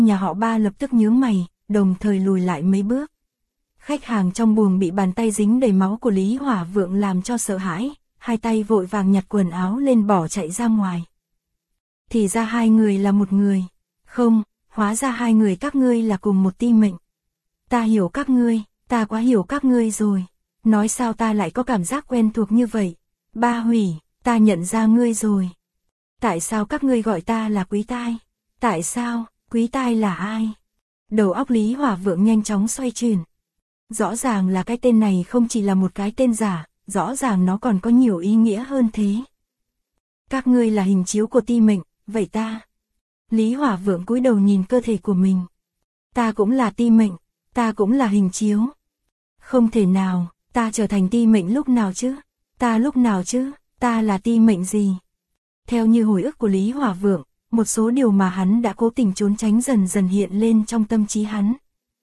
Nhà họ Ba lập tức nhướng mày, đồng thời lùi lại mấy bước. Khách hàng trong buồng bị bàn tay dính đầy máu của Lý Hỏa Vượng làm cho sợ hãi, hai tay vội vàng nhặt quần áo lên bỏ chạy ra ngoài. Thì ra hai người là một người. Không, hóa ra hai người các ngươi là cùng một ti mệnh. Ta hiểu các ngươi, ta quá hiểu các ngươi rồi. Nói sao ta lại có cảm giác quen thuộc như vậy? Ba Hủy, ta nhận ra ngươi rồi. Tại sao các ngươi gọi ta là Quý Tai? Tại sao, Quý Tai là ai? Đầu óc Lý Hỏa Vượng nhanh chóng xoay chuyển. Rõ ràng là cái tên này không chỉ là một cái tên giả, rõ ràng nó còn có nhiều ý nghĩa hơn thế. Các ngươi là hình chiếu của ti mệnh, vậy ta? Lý Hỏa Vượng cúi đầu nhìn cơ thể của mình. Ta cũng là ti mệnh, ta cũng là hình chiếu. Không thể nào, ta trở thành ti mệnh lúc nào chứ? Ta lúc nào chứ? Ta là ti mệnh gì? Theo như hồi ức của Lý Hỏa Vượng, một số điều mà hắn đã cố tình trốn tránh dần dần hiện lên trong tâm trí hắn.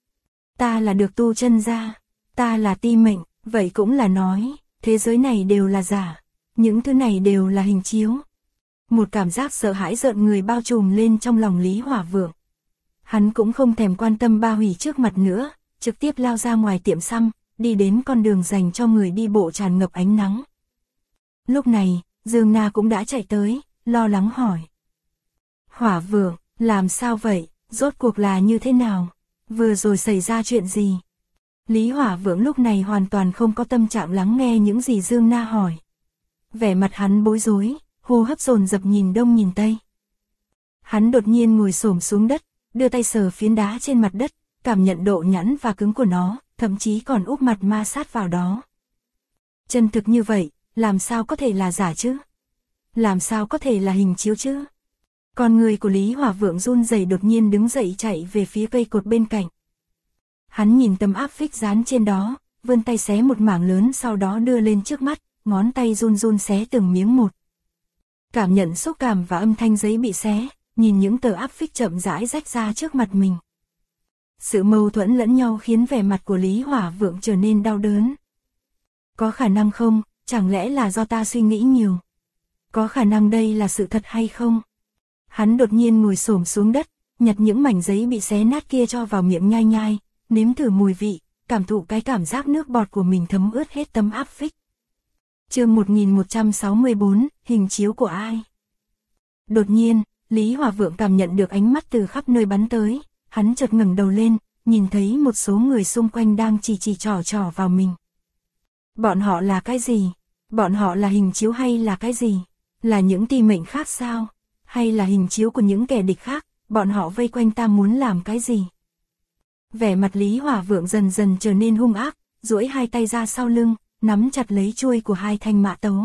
Ta là được tu chân ra, ta là ti mệnh, vậy cũng là nói, thế giới này đều là giả, những thứ này đều là hình chiếu. Một cảm giác sợ hãi rợn người bao trùm lên trong lòng Lý Hỏa Vượng. Hắn cũng không thèm quan tâm Ba Hủy trước mặt nữa, trực tiếp lao ra ngoài tiệm xăm, đi đến con đường dành cho người đi bộ tràn ngập ánh nắng. Lúc này, Dương Na cũng đã chạy tới, lo lắng hỏi. Hỏa Vượng, làm sao vậy, rốt cuộc là như thế nào? Vừa rồi xảy ra chuyện gì? Lý Hỏa Vượng lúc này hoàn toàn không có tâm trạng lắng nghe những gì Dương Na hỏi. Vẻ mặt hắn bối rối, hô hấp dồn dập nhìn đông nhìn tây. Hắn đột nhiên ngồi xổm xuống đất, đưa tay sờ phiến đá trên mặt đất, cảm nhận độ nhẵn và cứng của nó, thậm chí còn úp mặt ma sát vào đó. Chân thực như vậy, làm sao có thể là giả chứ? Làm sao có thể là hình chiếu chứ? Con người của Lý Hỏa Vượng run rẩy đột nhiên đứng dậy chạy về phía cây cột bên cạnh. Hắn nhìn tấm áp phích dán trên đó, vươn tay xé một mảng lớn sau đó đưa lên trước mắt, ngón tay run run xé từng miếng một. Cảm nhận xúc cảm và âm thanh giấy bị xé, nhìn những tờ áp phích chậm rãi rách ra trước mặt mình. Sự mâu thuẫn lẫn nhau khiến vẻ mặt của Lý Hỏa Vượng trở nên đau đớn. Có khả năng không, chẳng lẽ là do ta suy nghĩ nhiều? Có khả năng đây là sự thật hay không? Hắn đột nhiên ngồi xổm xuống đất, nhặt những mảnh giấy bị xé nát kia cho vào miệng nhai nhai, nếm thử mùi vị, cảm thụ cái cảm giác nước bọt của mình thấm ướt hết tấm áp phích. Chương 1164, hình chiếu của ai? Đột nhiên, Lý Hỏa Vượng cảm nhận được ánh mắt từ khắp nơi bắn tới, hắn chợt ngẩng đầu lên, nhìn thấy một số người xung quanh đang chỉ trỏ vào mình. Bọn họ là cái gì? Bọn họ là hình chiếu hay là cái gì? Là những ti mệnh khác sao? Hay là hình chiếu của những kẻ địch khác? Bọn họ vây quanh ta muốn làm cái gì? Vẻ mặt Lý Hỏa Vượng dần dần trở nên hung ác, duỗi hai tay ra sau lưng, nắm chặt lấy chuôi của hai thanh mã tấu.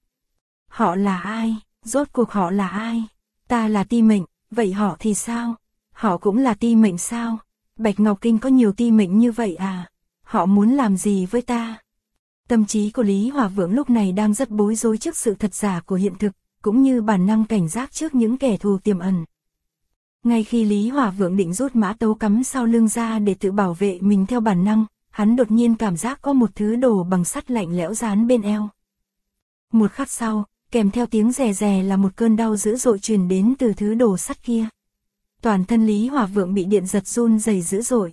Họ là ai? Rốt cuộc họ là ai? Ta là ti mệnh, vậy họ thì sao? Họ cũng là ti mệnh sao? Bạch Ngọc Kinh có nhiều ti mệnh như vậy à? Họ muốn làm gì với ta? Tâm trí của Lý Hỏa Vượng lúc này đang rất bối rối trước sự thật giả của hiện thực, cũng như bản năng cảnh giác trước những kẻ thù tiềm ẩn. Ngay khi Lý Hỏa Vượng định rút mã tấu cắm sau lưng ra để tự bảo vệ mình theo bản năng, hắn đột nhiên cảm giác có một thứ đồ bằng sắt lạnh lẽo dán bên eo. Một khắc sau, kèm theo tiếng rè rè là một cơn đau dữ dội truyền đến từ thứ đồ sắt kia. Toàn thân Lý Hỏa Vượng bị điện giật run rẩy dữ dội.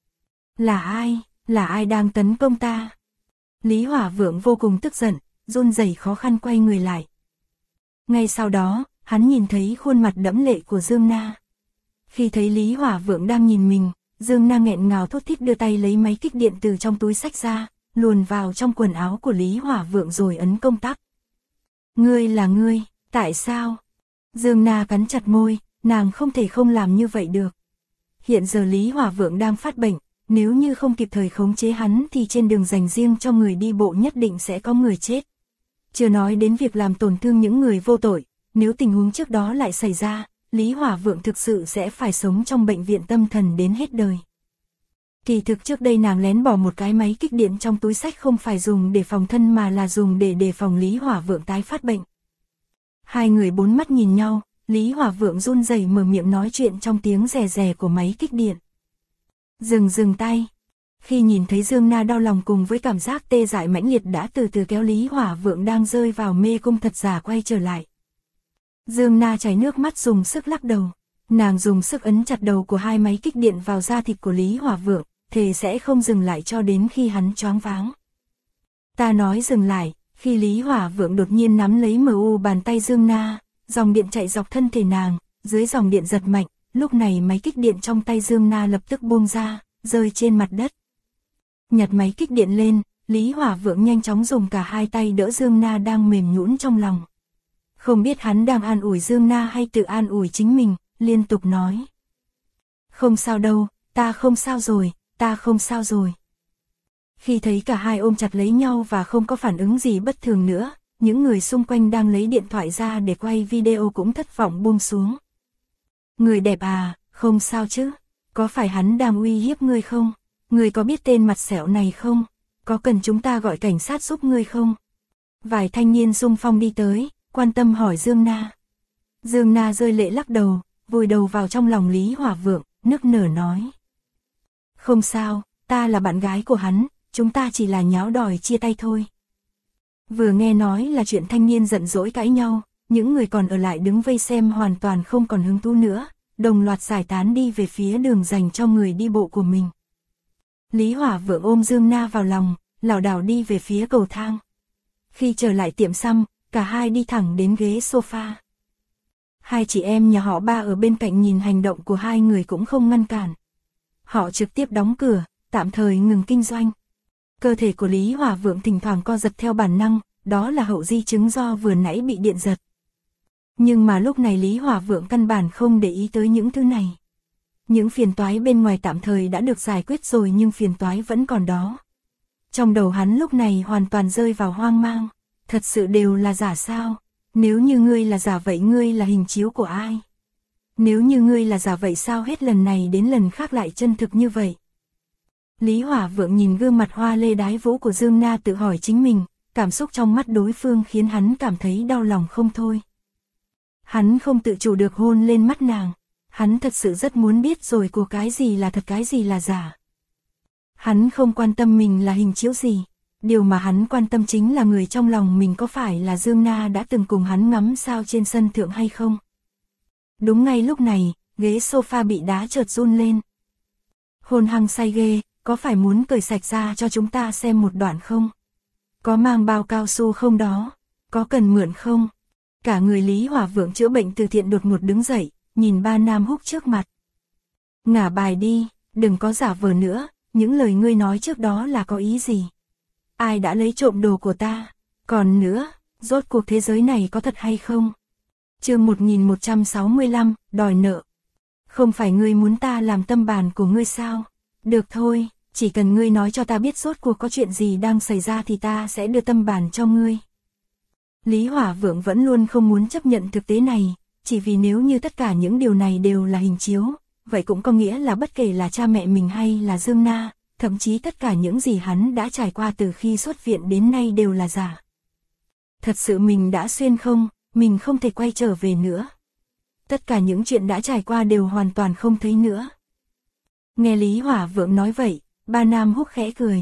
Là ai? Là ai đang tấn công ta? Lý Hỏa Vượng vô cùng tức giận, run rẩy khó khăn quay người lại. Ngay sau đó, hắn nhìn thấy khuôn mặt đẫm lệ của Dương Na. Khi thấy Lý Hỏa Vượng đang nhìn mình, Dương Na nghẹn ngào thốt thít đưa tay lấy máy kích điện từ trong túi xách ra, luồn vào trong quần áo của Lý Hỏa Vượng rồi ấn công tắc. Ngươi là ngươi, tại sao? Dương Na cắn chặt môi, nàng không thể không làm như vậy được. Hiện giờ Lý Hỏa Vượng đang phát bệnh, nếu như không kịp thời khống chế hắn thì trên đường dành riêng cho người đi bộ nhất định sẽ có người chết. Chưa nói đến việc làm tổn thương những người vô tội, nếu tình huống trước đó lại xảy ra, Lý Hỏa Vượng thực sự sẽ phải sống trong bệnh viện tâm thần đến hết đời. Kỳ thực trước đây nàng lén bỏ một cái máy kích điện trong túi xách không phải dùng để phòng thân mà là dùng để đề phòng Lý Hỏa Vượng tái phát bệnh. Hai người bốn mắt nhìn nhau, Lý Hỏa Vượng run rẩy mở miệng nói chuyện trong tiếng rè rè của máy kích điện. Dừng tay. Khi nhìn thấy Dương Na đau lòng cùng với cảm giác tê dại mãnh liệt đã từ từ kéo Lý Hỏa Vượng đang rơi vào mê cung thật giả quay trở lại. Dương Na chảy nước mắt dùng sức lắc đầu. Nàng dùng sức ấn chặt đầu của hai máy kích điện vào da thịt của Lý Hỏa Vượng, thề sẽ không dừng lại cho đến khi hắn choáng váng. Ta nói dừng lại, khi Lý Hỏa Vượng đột nhiên nắm lấy MU bàn tay Dương Na, dòng điện chạy dọc thân thể nàng, dưới dòng điện giật mạnh, lúc này máy kích điện trong tay Dương Na lập tức buông ra, rơi trên mặt đất. Nhặt máy kích điện lên, Lý Hỏa Vượng nhanh chóng dùng cả hai tay đỡ Dương Na đang mềm nhũn trong lòng. Không biết hắn đang an ủi Dương Na hay tự an ủi chính mình, liên tục nói. Không sao đâu, ta không sao rồi, ta không sao rồi. Khi thấy cả hai ôm chặt lấy nhau và không có phản ứng gì bất thường nữa, những người xung quanh đang lấy điện thoại ra để quay video cũng thất vọng buông xuống. Người đẹp à, không sao chứ, có phải hắn đang uy hiếp ngươi không? Ngươi có biết tên mặt sẹo này không? Có cần chúng ta gọi cảnh sát giúp ngươi không? Vài thanh niên xung phong đi tới, quan tâm hỏi Dương Na. Dương Na rơi lệ lắc đầu, vùi đầu vào trong lòng Lý Hỏa Vượng, nức nở nói. Không sao, ta là bạn gái của hắn, chúng ta chỉ là nháo đòi chia tay thôi. Vừa nghe nói là chuyện thanh niên giận dỗi cãi nhau, những người còn ở lại đứng vây xem hoàn toàn không còn hứng thú nữa, đồng loạt giải tán đi về phía đường dành cho người đi bộ của mình. Lý Hỏa Vượng ôm Dương Na vào lòng, lảo đảo đi về phía cầu thang. Khi trở lại tiệm xăm, cả hai đi thẳng đến ghế sofa. Hai chị em nhà họ Ba ở bên cạnh nhìn hành động của hai người cũng không ngăn cản. Họ trực tiếp đóng cửa, tạm thời ngừng kinh doanh. Cơ thể của Lý Hỏa Vượng thỉnh thoảng co giật theo bản năng, đó là hậu di chứng do vừa nãy bị điện giật. Nhưng mà lúc này Lý Hỏa Vượng căn bản không để ý tới những thứ này. Những phiền toái bên ngoài tạm thời đã được giải quyết rồi nhưng phiền toái vẫn còn đó. Trong đầu hắn lúc này hoàn toàn rơi vào hoang mang. Thật sự đều là giả sao? Nếu như ngươi là giả vậy ngươi là hình chiếu của ai? Nếu như ngươi là giả vậy sao hết lần này đến lần khác lại chân thực như vậy? Lý Hỏa Vượng nhìn gương mặt hoa lê đái vũ của Dương Na tự hỏi chính mình, cảm xúc trong mắt đối phương khiến hắn cảm thấy đau lòng không thôi. Hắn không tự chủ được hôn lên mắt nàng, hắn thật sự rất muốn biết rồi của cái gì là thật cái gì là giả. Hắn không quan tâm mình là hình chiếu gì, điều mà hắn quan tâm chính là người trong lòng mình có phải là Dương Na đã từng cùng hắn ngắm sao trên sân thượng hay không. Đúng ngay lúc này, ghế sofa bị đá chợt run lên. Hôn hăng say ghê, có phải muốn cởi sạch ra cho chúng ta xem một đoạn không? Có mang bao cao su không đó? Có cần mượn không? Cả người Lý Hỏa Vượng chữa bệnh từ thiện đột ngột đứng dậy, nhìn ba nam húc trước mặt. Ngả bài đi, đừng có giả vờ nữa, những lời ngươi nói trước đó là có ý gì? Ai đã lấy trộm đồ của ta? Còn nữa, rốt cuộc thế giới này có thật hay không? Chương 1165, đòi nợ. Không phải ngươi muốn ta làm tâm bàn của ngươi sao? Được thôi, chỉ cần ngươi nói cho ta biết rốt cuộc có chuyện gì đang xảy ra thì ta sẽ đưa tâm bàn cho ngươi. Lý Hỏa Vượng vẫn luôn không muốn chấp nhận thực tế này, chỉ vì nếu như tất cả những điều này đều là hình chiếu, vậy cũng có nghĩa là bất kể là cha mẹ mình hay là Dương Na, thậm chí tất cả những gì hắn đã trải qua từ khi xuất viện đến nay đều là giả. Thật sự mình đã xuyên không, mình không thể quay trở về nữa. Tất cả những chuyện đã trải qua đều hoàn toàn không thấy nữa. Nghe Lý Hỏa Vượng nói vậy, ba nam húc khẽ cười.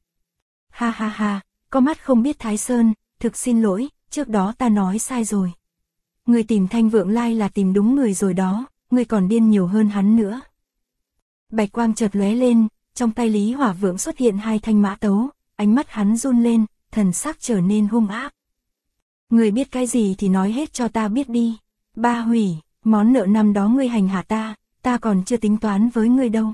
Ha ha ha, có mắt không biết Thái Sơn, thực xin lỗi, trước đó ta nói sai rồi. Người tìm Thanh Vượng Lai là tìm đúng người rồi đó, người còn điên nhiều hơn hắn nữa. Bạch quang chợt lóe lên, trong tay Lý Hỏa Vượng xuất hiện hai thanh mã tấu, ánh mắt hắn run lên, thần sắc trở nên hung ác. Người biết cái gì thì nói hết cho ta biết đi. Ba hủy, món nợ năm đó ngươi hành hạ ta còn chưa tính toán với ngươi đâu.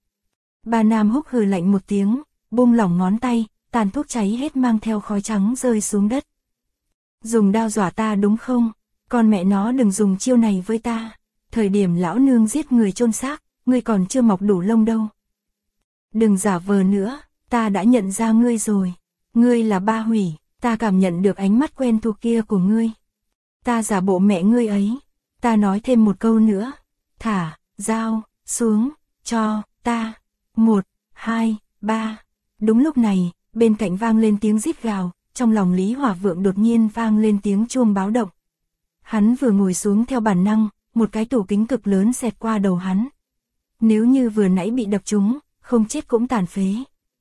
Ba nam húc hừ lạnh một tiếng, buông lỏng ngón tay, tàn thuốc cháy hết mang theo khói trắng rơi xuống đất. Dùng đao dọa ta đúng không? Con mẹ nó đừng dùng chiêu này với ta. Thời điểm lão nương giết người chôn xác, ngươi còn chưa mọc đủ lông đâu. Đừng giả vờ nữa, ta đã nhận ra ngươi rồi. Ngươi là Ba hủy, ta cảm nhận được ánh mắt quen thuộc kia của ngươi. Ta giả bộ mẹ ngươi ấy. Ta nói thêm một câu nữa. Thả, dao, xuống, cho, ta. 1, 2, 3. Đúng lúc này, bên cạnh vang lên tiếng rít gào, trong lòng Lý Hỏa Vượng đột nhiên vang lên tiếng chuông báo động. Hắn vừa ngồi xuống theo bản năng, một cái tủ kính cực lớn xẹt qua đầu hắn. Nếu như vừa nãy bị đập trúng, không chết cũng tàn phế.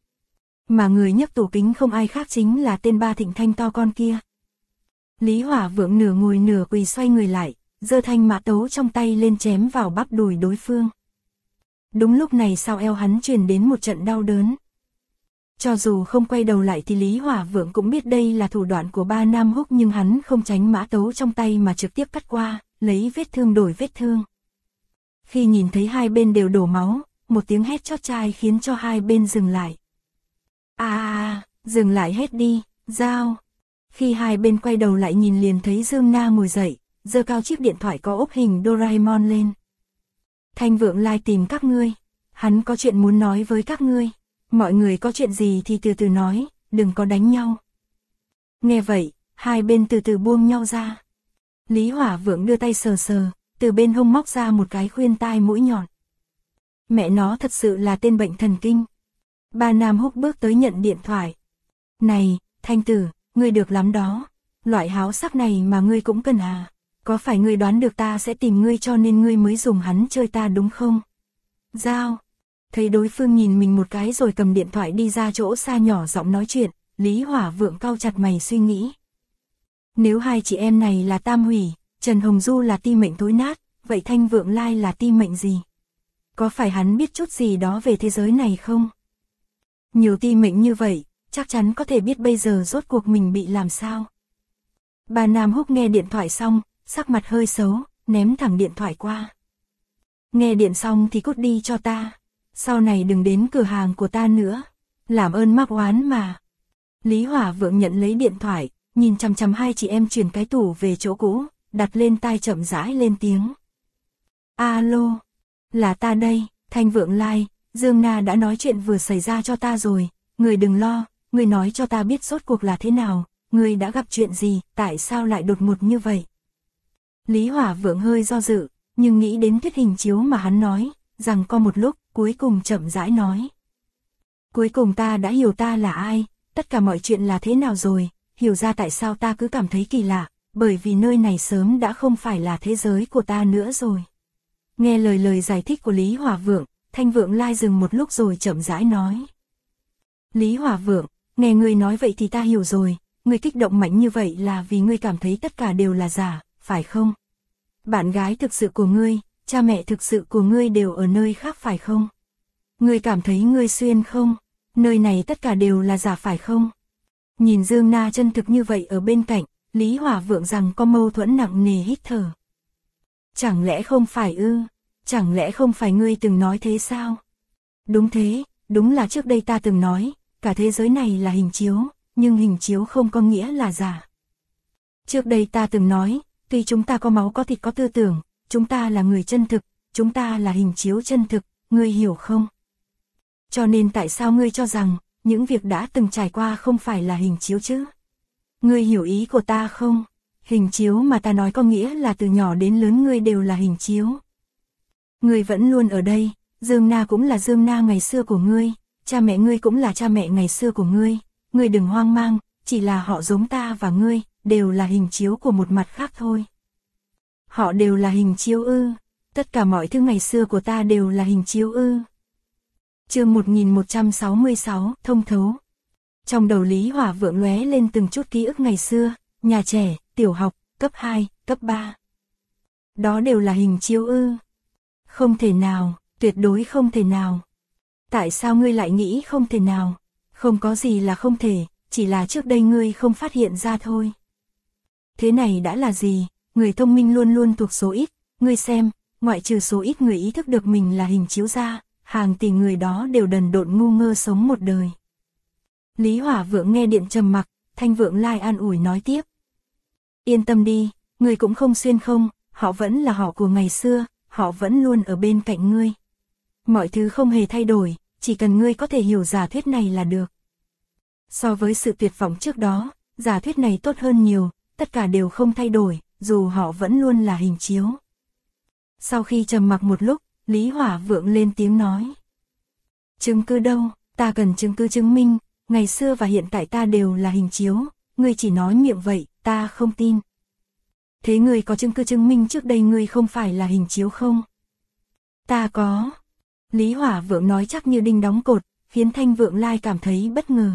Mà người nhấc tủ kính không ai khác chính là tên Ba Thịnh Thanh to con kia. Lý Hỏa Vượng nửa ngồi nửa quỳ xoay người lại, giơ thanh mã tấu trong tay lên chém vào bắp đùi đối phương. Đúng lúc này sau eo hắn truyền đến một trận đau đớn. Cho dù không quay đầu lại thì Lý Hỏa Vượng cũng biết đây là thủ đoạn của Ba Nam Húc, nhưng hắn không tránh mã tấu trong tay mà trực tiếp cắt qua, lấy vết thương đổi vết thương. Khi nhìn thấy hai bên đều đổ máu, một tiếng hét chót tai khiến cho hai bên dừng lại. Dừng lại hết đi, Giao. Khi hai bên quay đầu lại nhìn liền thấy Dương Na ngồi dậy, giơ cao chiếc điện thoại có ốp hình Doraemon lên. Thanh Vượng Lai tìm các ngươi, hắn có chuyện muốn nói với các ngươi. Mọi người có chuyện gì thì từ từ nói, đừng có đánh nhau. Nghe vậy, hai bên từ từ buông nhau ra. Lý Hỏa Vượng đưa tay sờ sờ, từ bên hông móc ra một cái khuyên tai mũi nhọn. Mẹ nó thật sự là tên bệnh thần kinh. Ba Nam Húc bước tới nhận điện thoại. Này, Thanh Tử, ngươi được lắm đó. Loại háo sắc này mà ngươi cũng cần à? Có phải ngươi đoán được ta sẽ tìm ngươi cho nên ngươi mới dùng hắn chơi ta đúng không? Giao. Thấy đối phương nhìn mình một cái rồi cầm điện thoại đi ra chỗ xa nhỏ giọng nói chuyện, Lý Hỏa Vượng cau chặt mày suy nghĩ. Nếu hai chị em này là tam hủy, Trần Hồng Du là ti mệnh thối nát, vậy Thanh Vượng Lai là ti mệnh gì? Có phải hắn biết chút gì đó về thế giới này không? Nhiều ti mệnh như vậy, chắc chắn có thể biết bây giờ rốt cuộc mình bị làm sao. Bà Nam Húc nghe điện thoại xong, sắc mặt hơi xấu, ném thẳng điện thoại qua. Nghe điện xong thì cút đi cho ta. Sau này đừng đến cửa hàng của ta nữa. Làm ơn mắc oán mà. Lý Hỏa Vượng nhận lấy điện thoại, nhìn chằm chằm hai chị em chuyển cái tủ về chỗ cũ, đặt lên tai chậm rãi lên tiếng. Alo, là ta đây, Thanh Vượng Lai, Dương Na đã nói chuyện vừa xảy ra cho ta rồi, người đừng lo, người nói cho ta biết rốt cuộc là thế nào, người đã gặp chuyện gì, tại sao lại đột ngột như vậy. Lý Hỏa Vượng hơi do dự, nhưng nghĩ đến thuyết hình chiếu mà hắn nói, rằng có một lúc, cuối cùng chậm rãi nói. Cuối cùng ta đã hiểu ta là ai, tất cả mọi chuyện là thế nào rồi, hiểu ra tại sao ta cứ cảm thấy kỳ lạ, bởi vì nơi này sớm đã không phải là thế giới của ta nữa rồi. Nghe lời giải thích của Lý Hỏa Vượng, Thanh Vượng Lai dừng một lúc rồi chậm rãi nói. Lý Hỏa Vượng, nghe ngươi nói vậy thì ta hiểu rồi, ngươi kích động mạnh như vậy là vì ngươi cảm thấy tất cả đều là giả, phải không? Bạn gái thực sự của ngươi, cha mẹ thực sự của ngươi đều ở nơi khác phải không? Ngươi cảm thấy ngươi xuyên không? Nơi này tất cả đều là giả phải không? Nhìn Dương Na chân thực như vậy ở bên cạnh, Lý Hỏa Vượng rằng có mâu thuẫn nặng nề hít thở. Chẳng lẽ không phải ư? Chẳng lẽ không phải ngươi từng nói thế sao? Đúng thế, đúng là trước đây ta từng nói, cả thế giới này là hình chiếu, nhưng hình chiếu không có nghĩa là giả. Trước đây ta từng nói, tuy chúng ta có máu có thịt có tư tưởng, chúng ta là người chân thực, chúng ta là hình chiếu chân thực, ngươi hiểu không? Cho nên tại sao ngươi cho rằng, những việc đã từng trải qua không phải là hình chiếu chứ? Ngươi hiểu ý của ta không? Hình chiếu mà ta nói có nghĩa là từ nhỏ đến lớn ngươi đều là hình chiếu. Ngươi vẫn luôn ở đây, Dương Na cũng là Dương Na ngày xưa của ngươi, cha mẹ ngươi cũng là cha mẹ ngày xưa của ngươi đừng hoang mang, chỉ là họ giống ta và ngươi, đều là hình chiếu của một mặt khác thôi. Họ đều là hình chiếu ư? Tất cả mọi thứ ngày xưa của ta đều là hình chiếu ư? Chương 1166, thông thấu. Trong đầu Lý Hỏa Vượng lóe lên từng chút ký ức ngày xưa, nhà trẻ, tiểu học, cấp 2, cấp 3. Đó đều là hình chiếu ư? Không thể nào, tuyệt đối không thể nào. Tại sao ngươi lại nghĩ không thể nào? Không có gì là không thể, chỉ là trước đây ngươi không phát hiện ra thôi. Thế này đã là gì? Người thông minh luôn luôn thuộc số ít, ngươi xem, ngoại trừ số ít người ý thức được mình là hình chiếu ra, hàng tỷ người đó đều đần độn ngu ngơ sống một đời. Lý Hỏa Vượng nghe điện trầm mặc, Thanh Vượng Lai an ủi nói tiếp. Yên tâm đi, ngươi cũng không xuyên không, họ vẫn là họ của ngày xưa, họ vẫn luôn ở bên cạnh ngươi. Mọi thứ không hề thay đổi, chỉ cần ngươi có thể hiểu giả thuyết này là được. So với sự tuyệt vọng trước đó, giả thuyết này tốt hơn nhiều, tất cả đều không thay đổi, dù họ vẫn luôn là hình chiếu. Sau khi trầm mặc một lúc, Lý Hỏa Vượng lên tiếng nói. Chứng cứ đâu, ta cần chứng cứ chứng minh, ngày xưa và hiện tại ta đều là hình chiếu, ngươi chỉ nói miệng vậy, ta không tin. Thế ngươi có chứng cứ chứng minh trước đây ngươi không phải là hình chiếu không? Ta có. Lý Hỏa Vượng nói chắc như đinh đóng cột, khiến Thanh Vượng Lai cảm thấy bất ngờ.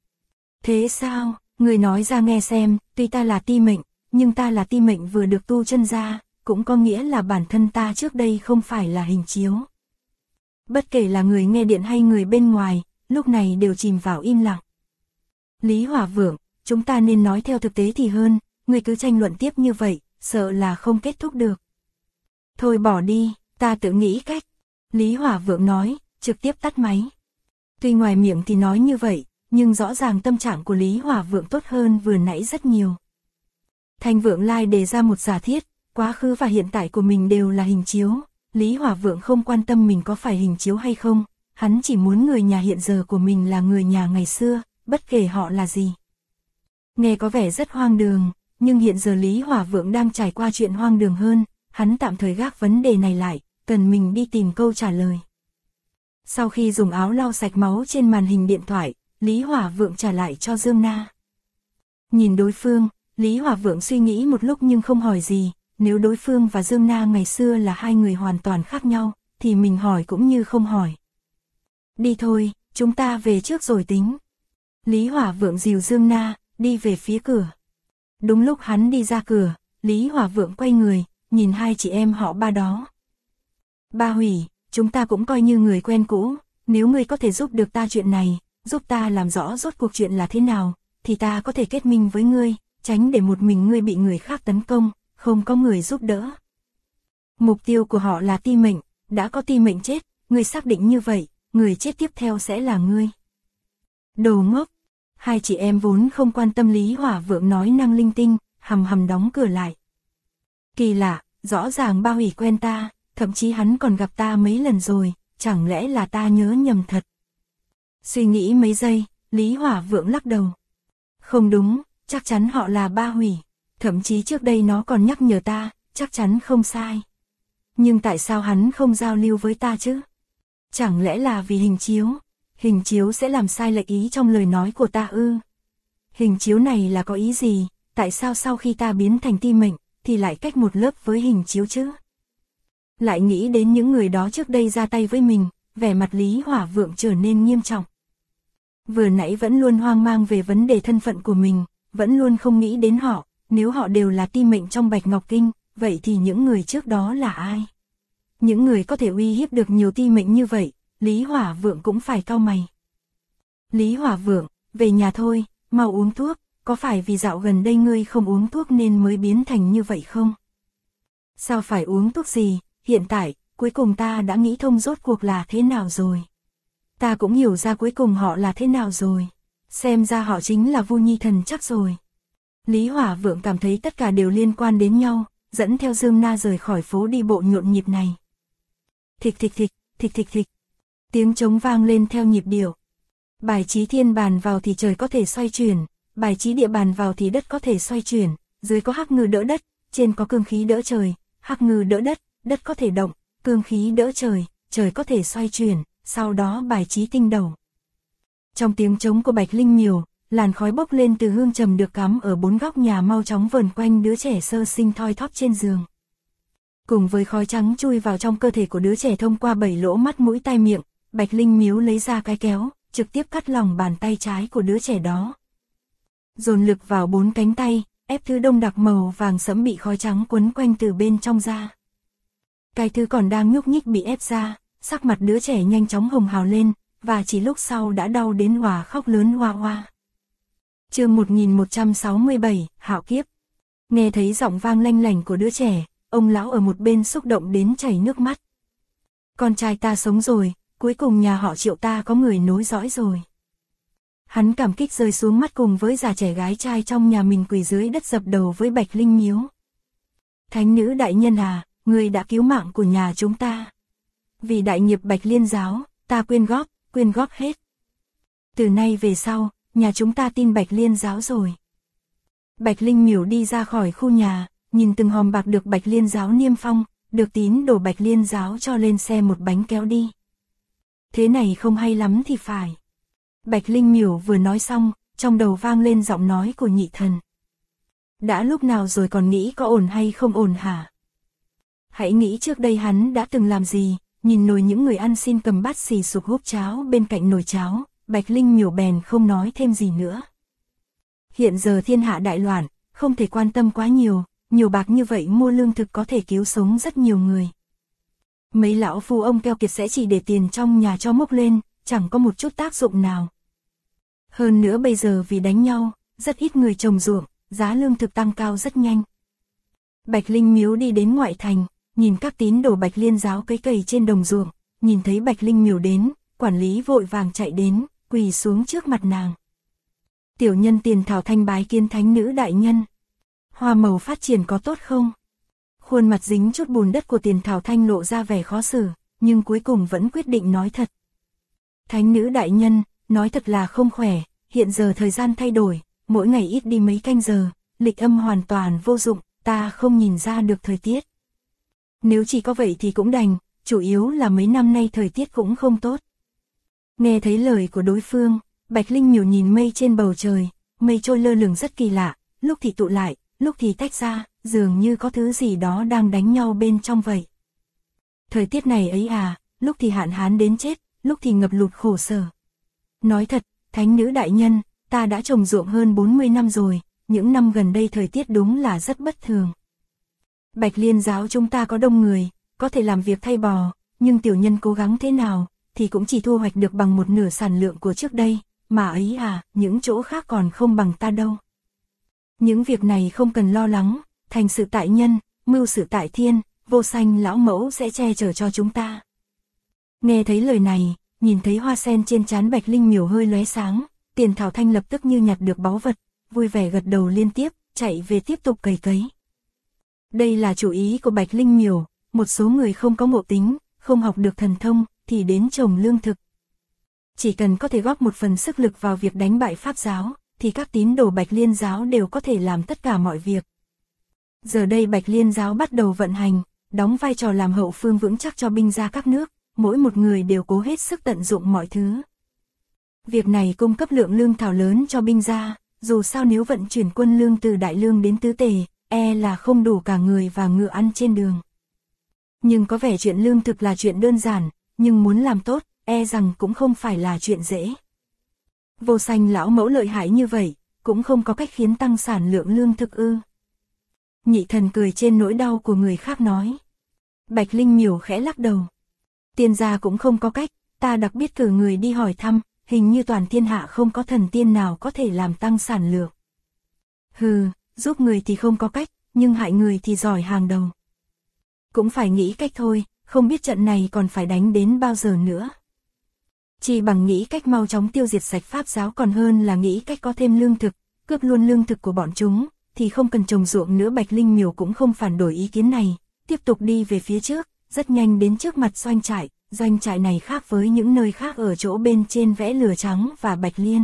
Thế sao, ngươi nói ra nghe xem, tuy ta là ti mệnh, nhưng ta là ti mệnh vừa được tu chân ra, cũng có nghĩa là bản thân ta trước đây không phải là hình chiếu. Bất kể là người nghe điện hay người bên ngoài, lúc này đều chìm vào im lặng. Lý Hỏa Vượng, chúng ta nên nói theo thực tế thì hơn, ngươi cứ tranh luận tiếp như vậy, sợ là không kết thúc được. Thôi bỏ đi, ta tự nghĩ cách. Lý Hỏa Vượng nói, trực tiếp tắt máy. Tuy ngoài miệng thì nói như vậy, nhưng rõ ràng tâm trạng của Lý Hỏa Vượng tốt hơn vừa nãy rất nhiều. Thanh Vượng Lai đề ra một giả thiết, quá khứ và hiện tại của mình đều là hình chiếu. Lý Hỏa Vượng không quan tâm mình có phải hình chiếu hay không, hắn chỉ muốn người nhà hiện giờ của mình là người nhà ngày xưa, bất kể họ là gì. Nghe có vẻ rất hoang đường, nhưng hiện giờ Lý Hỏa Vượng đang trải qua chuyện hoang đường hơn, hắn tạm thời gác vấn đề này lại, cần mình đi tìm câu trả lời. Sau khi dùng áo lau sạch máu trên màn hình điện thoại, Lý Hỏa Vượng trả lại cho Dương Na. Nhìn đối phương, Lý Hỏa Vượng suy nghĩ một lúc nhưng không hỏi gì, nếu đối phương và Dương Na ngày xưa là hai người hoàn toàn khác nhau, thì mình hỏi cũng như không hỏi. Đi thôi, chúng ta về trước rồi tính. Lý Hỏa Vượng dìu Dương Na, đi về phía cửa. Đúng lúc hắn đi ra cửa, Lý Hỏa Vượng quay người, nhìn hai chị em họ Ba đó. Ba Hủy, chúng ta cũng coi như người quen cũ, nếu ngươi có thể giúp được ta chuyện này, giúp ta làm rõ rốt cuộc chuyện là thế nào, thì ta có thể kết minh với ngươi, tránh để một mình ngươi bị người khác tấn công, không có người giúp đỡ. Mục tiêu của họ là Ti Mệnh, đã có Ti Mệnh chết, ngươi xác định như vậy, người chết tiếp theo sẽ là ngươi. Đồ ngốc. Hai chị em vốn không quan tâm Lý Hỏa Vượng nói năng linh tinh, hầm hầm đóng cửa lại. Kỳ lạ, rõ ràng Ba Hủy quen ta, thậm chí hắn còn gặp ta mấy lần rồi, chẳng lẽ là ta nhớ nhầm thật. Suy nghĩ mấy giây, Lý Hỏa Vượng lắc đầu. Không đúng, chắc chắn họ là Ba Hủy, thậm chí trước đây nó còn nhắc nhở ta, chắc chắn không sai. Nhưng tại sao hắn không giao lưu với ta chứ? Chẳng lẽ là vì hình chiếu sẽ làm sai lệch ý trong lời nói của ta ư? Hình chiếu này là có ý gì, tại sao sau khi ta biến thành Ti Mệnh, thì lại cách một lớp với hình chiếu chứ? Lại nghĩ đến những người đó trước đây ra tay với mình, vẻ mặt Lý Hỏa Vượng trở nên nghiêm trọng. Vừa nãy vẫn luôn hoang mang về vấn đề thân phận của mình, vẫn luôn không nghĩ đến họ, nếu họ đều là Ti Mệnh trong Bạch Ngọc Kinh, vậy thì những người trước đó là ai? Những người có thể uy hiếp được nhiều Ti Mệnh như vậy, Lý Hỏa Vượng cũng phải cau mày. Lý Hỏa Vượng, về nhà thôi, mau uống thuốc, có phải vì dạo gần đây ngươi không uống thuốc nên mới biến thành như vậy không? Sao phải uống thuốc gì, hiện tại, cuối cùng ta đã nghĩ thông rốt cuộc là thế nào rồi. Ta cũng hiểu ra cuối cùng họ là thế nào rồi, xem ra họ chính là Vu Nhi Thần chắc rồi. Lý Hỏa Vượng cảm thấy tất cả đều liên quan đến nhau, dẫn theo Dương Na rời khỏi phố đi bộ nhộn nhịp này. Thịch thịch thịch, thịch thịch thịch. Tiếng trống vang lên theo nhịp điệu. Bài trí thiên bàn vào thì trời có thể xoay chuyển, bài trí địa bàn vào thì đất có thể xoay chuyển, dưới có hắc ngư đỡ đất, trên có cương khí đỡ trời, hắc ngư đỡ đất, đất có thể động, cương khí đỡ trời, trời có thể xoay chuyển, sau đó bài trí tinh đầu. Trong tiếng trống của Bạch Linh Miều, làn khói bốc lên từ hương trầm được cắm ở bốn góc nhà mau chóng vờn quanh đứa trẻ sơ sinh thoi thóp trên giường. Cùng với khói trắng chui vào trong cơ thể của đứa trẻ thông qua 7 lỗ mắt mũi tai miệng, Bạch Linh Miếu lấy ra cái kéo, trực tiếp cắt lòng bàn tay trái của đứa trẻ đó. Dồn lực vào 4 cánh tay, ép thứ đông đặc màu vàng sẫm bị khói trắng quấn quanh từ bên trong ra. Cái thứ còn đang nhúc nhích bị ép ra, sắc mặt đứa trẻ nhanh chóng hồng hào lên, và chỉ lúc sau đã đau đến hòa khóc lớn hoa hoa. Chương 1167, Hạo Kiếp. Nghe thấy giọng vang lanh lảnh của đứa trẻ, ông lão ở một bên xúc động đến chảy nước mắt. Con trai ta sống rồi, cuối cùng nhà họ Triệu ta có người nối dõi rồi. Hắn cảm kích rơi xuống mắt cùng với già trẻ gái trai trong nhà mình quỳ dưới đất dập đầu với Bạch Linh Miếu. Thánh nữ đại nhân à, người đã cứu mạng của nhà chúng ta. Vì đại nghiệp Bạch Liên giáo, ta quyên góp hết. Từ nay về sau, nhà chúng ta tin Bạch Liên giáo rồi. Bạch Linh Miểu đi ra khỏi khu nhà, nhìn từng hòm bạc được Bạch Liên giáo niêm phong, được tín đồ Bạch Liên giáo cho lên xe một bánh kéo đi. Thế này không hay lắm thì phải. Bạch Linh Miểu vừa nói xong, trong đầu vang lên giọng nói của nhị thần. Đã lúc nào rồi còn nghĩ có ổn hay không ổn hả? Hãy nghĩ trước đây hắn đã từng làm gì, nhìn nồi những người ăn xin cầm bát xì sụp húp cháo bên cạnh nồi cháo, Bạch Linh Miểu bèn không nói thêm gì nữa. Hiện giờ thiên hạ đại loạn, không thể quan tâm quá nhiều, nhiều bạc như vậy mua lương thực có thể cứu sống rất nhiều người. Mấy lão phu ông keo kiệt sẽ chỉ để tiền trong nhà cho mốc lên, chẳng có một chút tác dụng nào. Hơn nữa bây giờ vì đánh nhau, rất ít người trồng ruộng, giá lương thực tăng cao rất nhanh. Bạch Linh Miếu đi đến ngoại thành, nhìn các tín đồ Bạch Liên giáo cấy cày trên đồng ruộng, nhìn thấy Bạch Linh Miểu đến, quản lý vội vàng chạy đến, quỳ xuống trước mặt nàng. Tiểu nhân Tiền Thảo Thanh bái kiến thánh nữ đại nhân. Hoa màu phát triển có tốt không? Khuôn mặt dính chút bùn đất của Tiền Thảo Thanh lộ ra vẻ khó xử, nhưng cuối cùng vẫn quyết định nói thật. Thánh nữ đại nhân, nói thật là không khỏe, hiện giờ thời gian thay đổi, mỗi ngày ít đi mấy canh giờ, lịch âm hoàn toàn vô dụng, ta không nhìn ra được thời tiết. Nếu chỉ có vậy thì cũng đành, chủ yếu là mấy năm nay thời tiết cũng không tốt. Nghe thấy lời của đối phương, Bạch Linh Miểu nhìn mây trên bầu trời, mây trôi lơ lửng rất kỳ lạ, lúc thì tụ lại, lúc thì tách ra, dường như có thứ gì đó đang đánh nhau bên trong vậy. Thời tiết này ấy à, lúc thì hạn hán đến chết, lúc thì ngập lụt khổ sở. Nói thật, thánh nữ đại nhân, ta đã trồng ruộng hơn 40 năm rồi, những năm gần đây thời tiết đúng là rất bất thường. Bạch Liên giáo chúng ta có đông người, có thể làm việc thay bò, nhưng tiểu nhân cố gắng thế nào, thì cũng chỉ thu hoạch được bằng một nửa sản lượng của trước đây, mà ấy à, những chỗ khác còn không bằng ta đâu. Những việc này không cần lo lắng, thành sự tại nhân, mưu sự tại thiên, Vô Sanh lão mẫu sẽ che chở cho chúng ta. Nghe thấy lời này, nhìn thấy hoa sen trên trán Bạch Linh Miểu hơi lóe sáng, Tiền Thảo Thanh lập tức như nhặt được báu vật, vui vẻ gật đầu liên tiếp, chạy về tiếp tục cày cấy. Đây là chủ ý của Bạch Linh Miểu, một số người không có ngộ tính, không học được thần thông, thì đến trồng lương thực. Chỉ cần có thể góp một phần sức lực vào việc đánh bại Pháp giáo, thì các tín đồ Bạch Liên giáo đều có thể làm tất cả mọi việc. Giờ đây Bạch Liên giáo bắt đầu vận hành, đóng vai trò làm hậu phương vững chắc cho binh gia các nước, mỗi một người đều cố hết sức tận dụng mọi thứ. Việc này cung cấp lượng lương thảo lớn cho binh gia, dù sao nếu vận chuyển quân lương từ Đại Lương đến Tứ Tề, là không đủ cả người và ngựa ăn trên đường. Nhưng có vẻ chuyện lương thực là chuyện đơn giản, nhưng muốn làm tốt, rằng cũng không phải là chuyện dễ. Vô Sanh lão mẫu lợi hại như vậy, cũng không có cách khiến tăng sản lượng lương thực ư? Nhị thần cười trên nỗi đau của người khác nói. Bạch Linh Miểu khẽ lắc đầu. Tiên gia cũng không có cách, ta đặc biệt cử người đi hỏi thăm, hình như toàn thiên hạ không có thần tiên nào có thể làm tăng sản lượng. Hừ, giúp người thì không có cách, nhưng hại người thì giỏi hàng đầu. Cũng phải nghĩ cách thôi, không biết trận này còn phải đánh đến bao giờ nữa. Chỉ bằng nghĩ cách mau chóng tiêu diệt sạch Pháp giáo còn hơn là nghĩ cách có thêm lương thực, cướp luôn lương thực của bọn chúng, thì không cần trồng ruộng nữa. Bạch Linh Miểu cũng không phản đối ý kiến này, tiếp tục đi về phía trước, rất nhanh đến trước mặt doanh trại này khác với những nơi khác ở chỗ bên trên vẽ lửa trắng và bạch liên.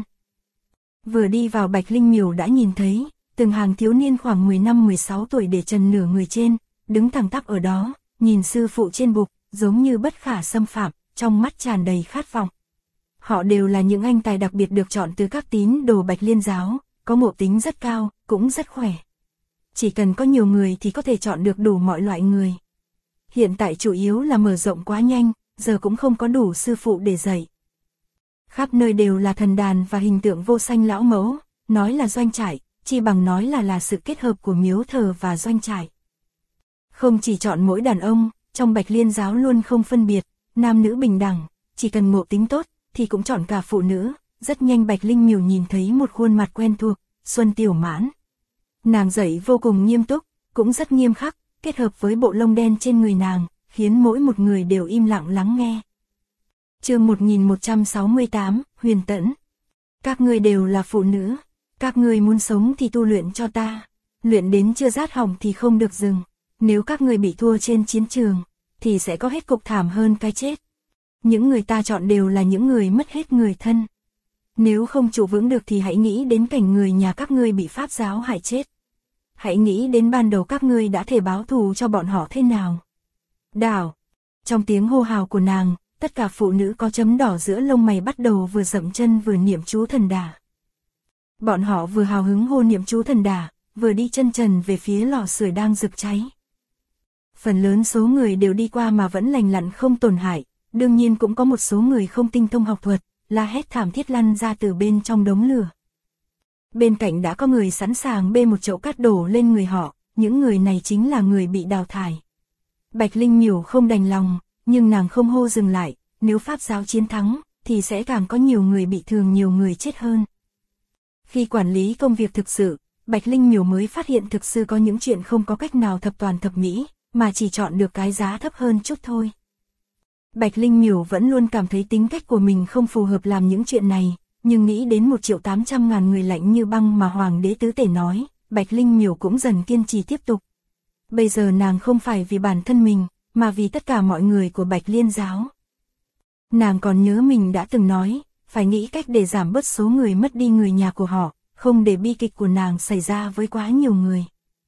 Vừa đi vào Bạch Linh Miểu đã nhìn thấy, từng hàng thiếu niên khoảng 10 năm 16 tuổi để trần nửa người trên, đứng thẳng tắp ở đó, nhìn sư phụ trên bục, giống như bất khả xâm phạm, trong mắt tràn đầy khát vọng. Họ đều là những anh tài đặc biệt được chọn từ các tín đồ Bạch Liên giáo, có ngộ tính rất cao, cũng rất khỏe. Chỉ cần có nhiều người thì có thể chọn được đủ mọi loại người. Hiện tại chủ yếu là mở rộng quá nhanh, giờ cũng không có đủ sư phụ để dạy. Khắp nơi đều là thần đàn và hình tượng Vô Sanh lão mẫu, nói là doanh trại, chỉ bằng nói là sự kết hợp của miếu thờ và doanh trại. Không chỉ chọn mỗi đàn ông, trong Bạch Liên giáo luôn không phân biệt, nam nữ bình đẳng, chỉ cần ngộ tính tốt, thì cũng chọn cả phụ nữ. Rất nhanh Bạch Linh Miểu nhìn thấy một khuôn mặt quen thuộc, Xuân Tiểu Mãn. Nàng dạy vô cùng nghiêm túc, cũng rất nghiêm khắc, kết hợp với bộ lông đen trên người nàng, khiến mỗi một người đều im lặng lắng nghe. Chương 1168, Huyền Tẫn. Các ngươi đều là phụ nữ, các ngươi muốn sống thì tu luyện cho ta, luyện đến chưa rát họng thì không được dừng, nếu các ngươi bị thua trên chiến trường, thì sẽ có hết cục thảm hơn cái chết. Những người ta chọn đều là những người mất hết người thân. Nếu không trụ vững được thì hãy nghĩ đến cảnh người nhà các ngươi bị Pháp giáo hại chết. Hãy nghĩ đến ban đầu các ngươi đã thể báo thù cho bọn họ thế nào. Đảo. Trong tiếng hô hào của nàng, tất cả phụ nữ có chấm đỏ giữa lông mày bắt đầu vừa dậm chân vừa niệm chú thần đà. Bọn họ vừa hào hứng hô niệm chú thần đà, vừa đi chân trần về phía lò sưởi đang rực cháy. Phần lớn số người đều đi qua mà vẫn lành lặn không tổn hại, đương nhiên cũng có một số người không tinh thông học thuật, la hét thảm thiết lăn ra từ bên trong đống lửa. Bên cạnh đã có người sẵn sàng bê một chậu cát đổ lên người họ, những người này chính là người bị đào thải. Bạch Linh Miểu không đành lòng, nhưng nàng không hô dừng lại, nếu Pháp giáo chiến thắng, thì sẽ càng có nhiều người bị thương, nhiều người chết hơn. Khi quản lý công việc thực sự, Bạch Linh Miểu mới phát hiện thực sự có những chuyện không có cách nào thập toàn thập mỹ, mà chỉ chọn được cái giá thấp hơn chút thôi. Bạch Linh Miểu vẫn luôn cảm thấy tính cách của mình không phù hợp làm những chuyện này, nhưng nghĩ đến 1.800.000 người lạnh như băng mà Hoàng đế tứ tể nói, Bạch Linh Miểu cũng dần kiên trì tiếp tục. Bây giờ nàng không phải vì bản thân mình, mà vì tất cả mọi người của Bạch Liên giáo. Nàng còn nhớ mình đã từng nói, phải nghĩ cách để giảm bớt số người mất đi người nhà của họ, không để bi kịch của nàng xảy ra với quá nhiều người.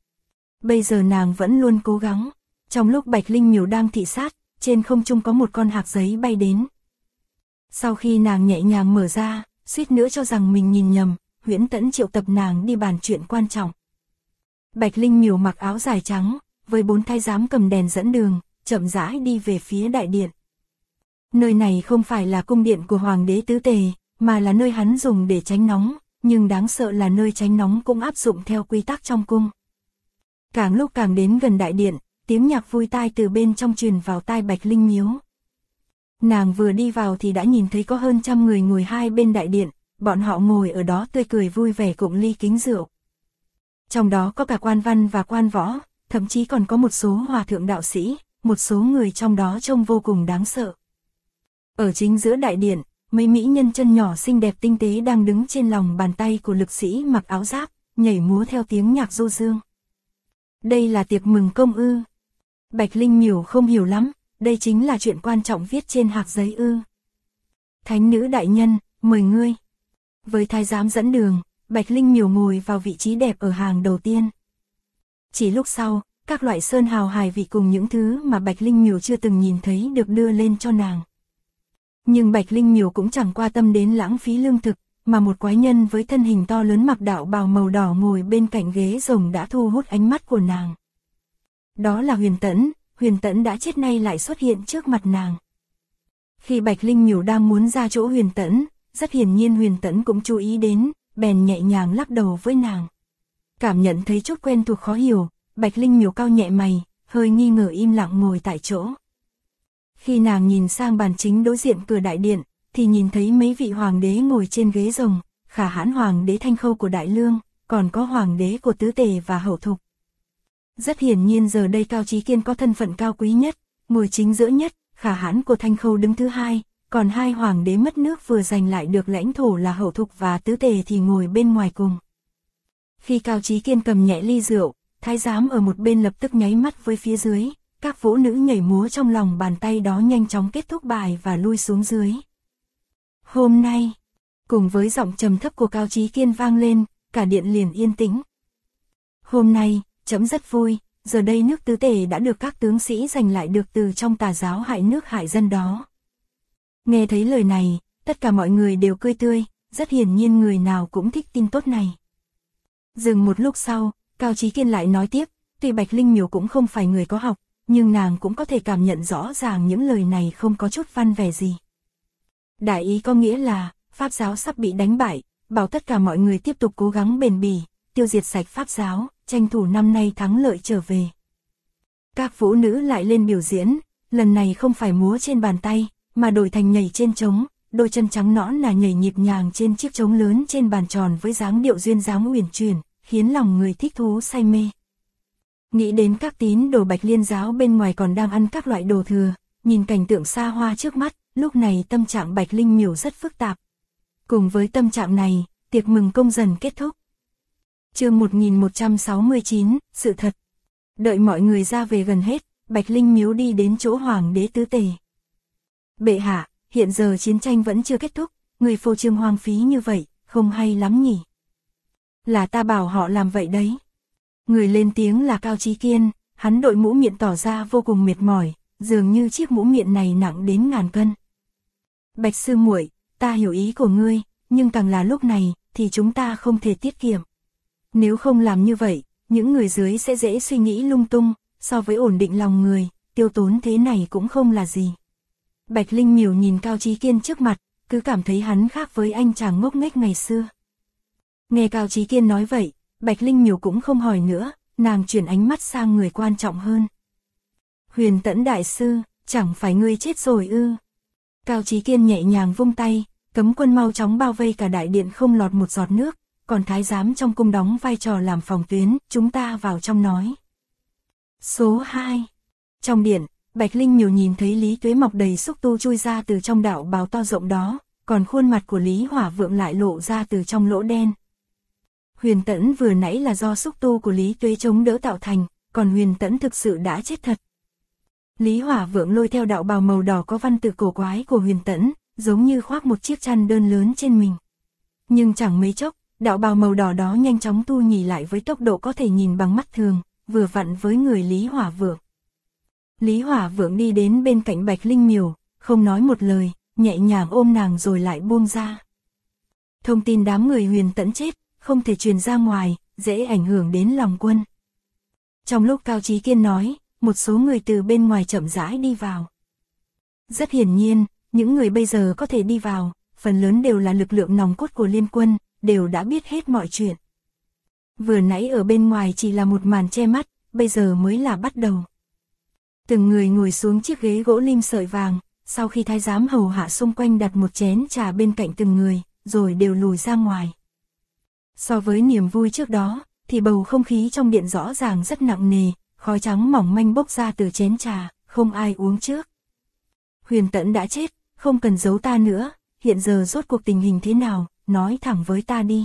Bây giờ nàng vẫn luôn cố gắng. Trong lúc Bạch Linh Miểu đang thị sát, trên không trung có một con hạc giấy bay đến. Sau khi nàng nhẹ nhàng mở ra, suýt nữa cho rằng mình nhìn nhầm, Huyễn Tẫn triệu tập nàng đi bàn chuyện quan trọng. Bạch Linh Miểu mặc áo dài trắng, với 4 thái giám cầm đèn dẫn đường, chậm rãi đi về phía đại điện. Nơi này không phải là cung điện của Hoàng đế tứ tề, mà là nơi hắn dùng để tránh nóng, nhưng đáng sợ là nơi tránh nóng cũng áp dụng theo quy tắc trong cung. Càng lúc càng đến gần đại điện, tiếng nhạc vui tai từ bên trong truyền vào tai Bạch Linh Miếu. Nàng vừa đi vào thì đã nhìn thấy có hơn 100 người ngồi hai bên đại điện, bọn họ ngồi ở đó tươi cười vui vẻ cụng ly kính rượu. Trong đó có cả quan văn và quan võ, thậm chí còn có một số hòa thượng đạo sĩ, một số người trong đó trông vô cùng đáng sợ. Ở chính giữa đại điện, mấy mỹ nhân chân nhỏ xinh đẹp tinh tế đang đứng trên lòng bàn tay của lực sĩ mặc áo giáp, nhảy múa theo tiếng nhạc du dương. Đây là tiệc mừng công ư? Bạch Linh Miểu không hiểu lắm, đây chính là chuyện quan trọng viết trên hạc giấy ư? Thánh nữ đại nhân, mời ngươi. Với thái giám dẫn đường, Bạch Linh Miểu ngồi vào vị trí đẹp ở hàng đầu tiên. Chỉ lúc sau, các loại sơn hào hài vị cùng những thứ mà Bạch Linh Miểu chưa từng nhìn thấy được đưa lên cho nàng. Nhưng Bạch Linh Miểu cũng chẳng quan tâm đến lãng phí lương thực, mà một quái nhân với thân hình to lớn mặc đạo bào màu đỏ ngồi bên cạnh ghế rồng đã thu hút ánh mắt của nàng. Đó là Huyền Tẫn đã chết nay lại xuất hiện trước mặt nàng. Khi Bạch Linh Miểu đang muốn ra chỗ Huyền Tẫn, rất hiển nhiên Huyền Tẫn cũng chú ý đến, bèn nhẹ nhàng lắc đầu với nàng. Cảm nhận thấy chút quen thuộc khó hiểu, Bạch Linh Miểu cau nhẹ mày, hơi nghi ngờ im lặng ngồi tại chỗ. Khi nàng nhìn sang bàn chính đối diện cửa đại điện, thì nhìn thấy mấy vị hoàng đế ngồi trên ghế rồng, Khả Hãn Hoàng đế Thanh Khâu của Đại Lương, còn có hoàng đế của Tứ Tề và Hậu Thục. Rất hiển nhiên giờ đây Cao Chí Kiên có thân phận cao quý nhất, ngồi chính giữa nhất, Khả Hãn của Thanh Khâu đứng thứ hai, còn hai hoàng đế mất nước vừa giành lại được lãnh thổ là Hậu Thục và Tứ Tề thì ngồi bên ngoài cùng. Khi Cao Chí Kiên cầm nhẹ ly rượu, thái giám ở một bên lập tức nháy mắt với phía dưới, các vũ nữ nhảy múa trong lòng bàn tay đó nhanh chóng kết thúc bài và lui xuống dưới. Hôm nay, cùng với giọng trầm thấp của Cao Chí Kiên vang lên, cả điện liền yên tĩnh. Hôm nay, trẫm rất vui, giờ đây nước Tứ Tề đã được các tướng sĩ giành lại được từ trong tà giáo hại nước hại dân đó. Nghe thấy lời này, tất cả mọi người đều cười tươi, rất hiển nhiên người nào cũng thích tin tốt này. Dừng một lúc sau, Cao Chí Kiên lại nói tiếp, tuy Bạch Linh Miểu cũng không phải người có học, nhưng nàng cũng có thể cảm nhận rõ ràng những lời này không có chút văn vẻ gì. Đại ý có nghĩa là, Pháp giáo sắp bị đánh bại, bảo tất cả mọi người tiếp tục cố gắng bền bỉ, tiêu diệt sạch Pháp giáo, tranh thủ năm nay thắng lợi trở về. Các vũ nữ lại lên biểu diễn, lần này không phải múa trên bàn tay, mà đổi thành nhảy trên trống, đôi chân trắng nõn là nhảy nhịp nhàng trên chiếc trống lớn trên bàn tròn với dáng điệu duyên dáng uyển chuyển, khiến lòng người thích thú say mê. Nghĩ đến các tín đồ Bạch Liên giáo bên ngoài còn đang ăn các loại đồ thừa, nhìn cảnh tượng xa hoa trước mắt, lúc này tâm trạng Bạch Linh Miểu rất phức tạp. Cùng với tâm trạng này, tiệc mừng công dần kết thúc. Chương 1169, sự thật. Đợi mọi người ra về gần hết, Bạch Linh Miếu đi đến chỗ Hoàng đế Tứ Tề. Bệ hạ, hiện giờ chiến tranh vẫn chưa kết thúc, người phô trương hoang phí như vậy, không hay lắm nhỉ. Là ta bảo họ làm vậy đấy. Người lên tiếng là Cao Chí Kiên, hắn đội mũ miệng tỏ ra vô cùng mệt mỏi, dường như chiếc mũ miệng này nặng đến ngàn cân. Bạch sư muội, ta hiểu ý của ngươi, nhưng càng là lúc này, thì chúng ta không thể tiết kiệm. Nếu không làm như vậy, những người dưới sẽ dễ suy nghĩ lung tung, so với ổn định lòng người, tiêu tốn thế này cũng không là gì. Bạch Linh Miểu nhìn Cao Chí Kiên trước mặt, cứ cảm thấy hắn khác với anh chàng ngốc nghếch ngày xưa. Nghe Cao Chí Kiên nói vậy, Bạch Linh Miểu cũng không hỏi nữa, nàng chuyển ánh mắt sang người quan trọng hơn. Huyền Tẫn đại sư, chẳng phải ngươi chết rồi ư? Cao Chí Kiên nhẹ nhàng vung tay, cấm quân mau chóng bao vây cả đại điện không lọt một giọt nước, còn thái giám trong cung đóng vai trò làm phòng tuyến, chúng ta vào trong nói. Số 2. Trong điện, Bạch Linh Miều nhìn thấy Lý Tuế mọc đầy xúc tu chui ra từ trong đạo bào to rộng đó, còn khuôn mặt của Lý Hỏa Vượng lại lộ ra từ trong lỗ đen. Huyền Tẫn vừa nãy là do xúc tu của Lý Tuế chống đỡ tạo thành, còn Huyền Tẫn thực sự đã chết thật. Lý Hỏa Vượng lôi theo đạo bào màu đỏ có văn tự cổ quái của Huyền Tẫn, giống như khoác một chiếc chăn đơn lớn trên mình. Nhưng chẳng mấy chốc, đạo bào màu đỏ đó nhanh chóng tu nhì lại với tốc độ có thể nhìn bằng mắt thường, vừa vặn với người Lý Hỏa Vượng. Lý Hỏa Vượng đi đến bên cạnh Bạch Linh Miều, không nói một lời, nhẹ nhàng ôm nàng rồi lại buông ra. Thông tin đám người Huyền Tẫn chết, không thể truyền ra ngoài, dễ ảnh hưởng đến lòng quân. Trong lúc Cao Chí Kiên nói, một số người từ bên ngoài chậm rãi đi vào. Rất hiển nhiên, những người bây giờ có thể đi vào, phần lớn đều là lực lượng nòng cốt của liên quân, đều đã biết hết mọi chuyện. Vừa nãy ở bên ngoài chỉ là một màn che mắt, bây giờ mới là bắt đầu. Từng người ngồi xuống chiếc ghế gỗ lim sợi vàng, sau khi thái giám hầu hạ xung quanh đặt một chén trà bên cạnh từng người, rồi đều lùi ra ngoài. So với niềm vui trước đó, thì bầu không khí trong điện rõ ràng rất nặng nề, khói trắng mỏng manh bốc ra từ chén trà, không ai uống trước. Huyền Tẫn đã chết, không cần giấu ta nữa, hiện giờ rốt cuộc tình hình thế nào, nói thẳng với ta đi.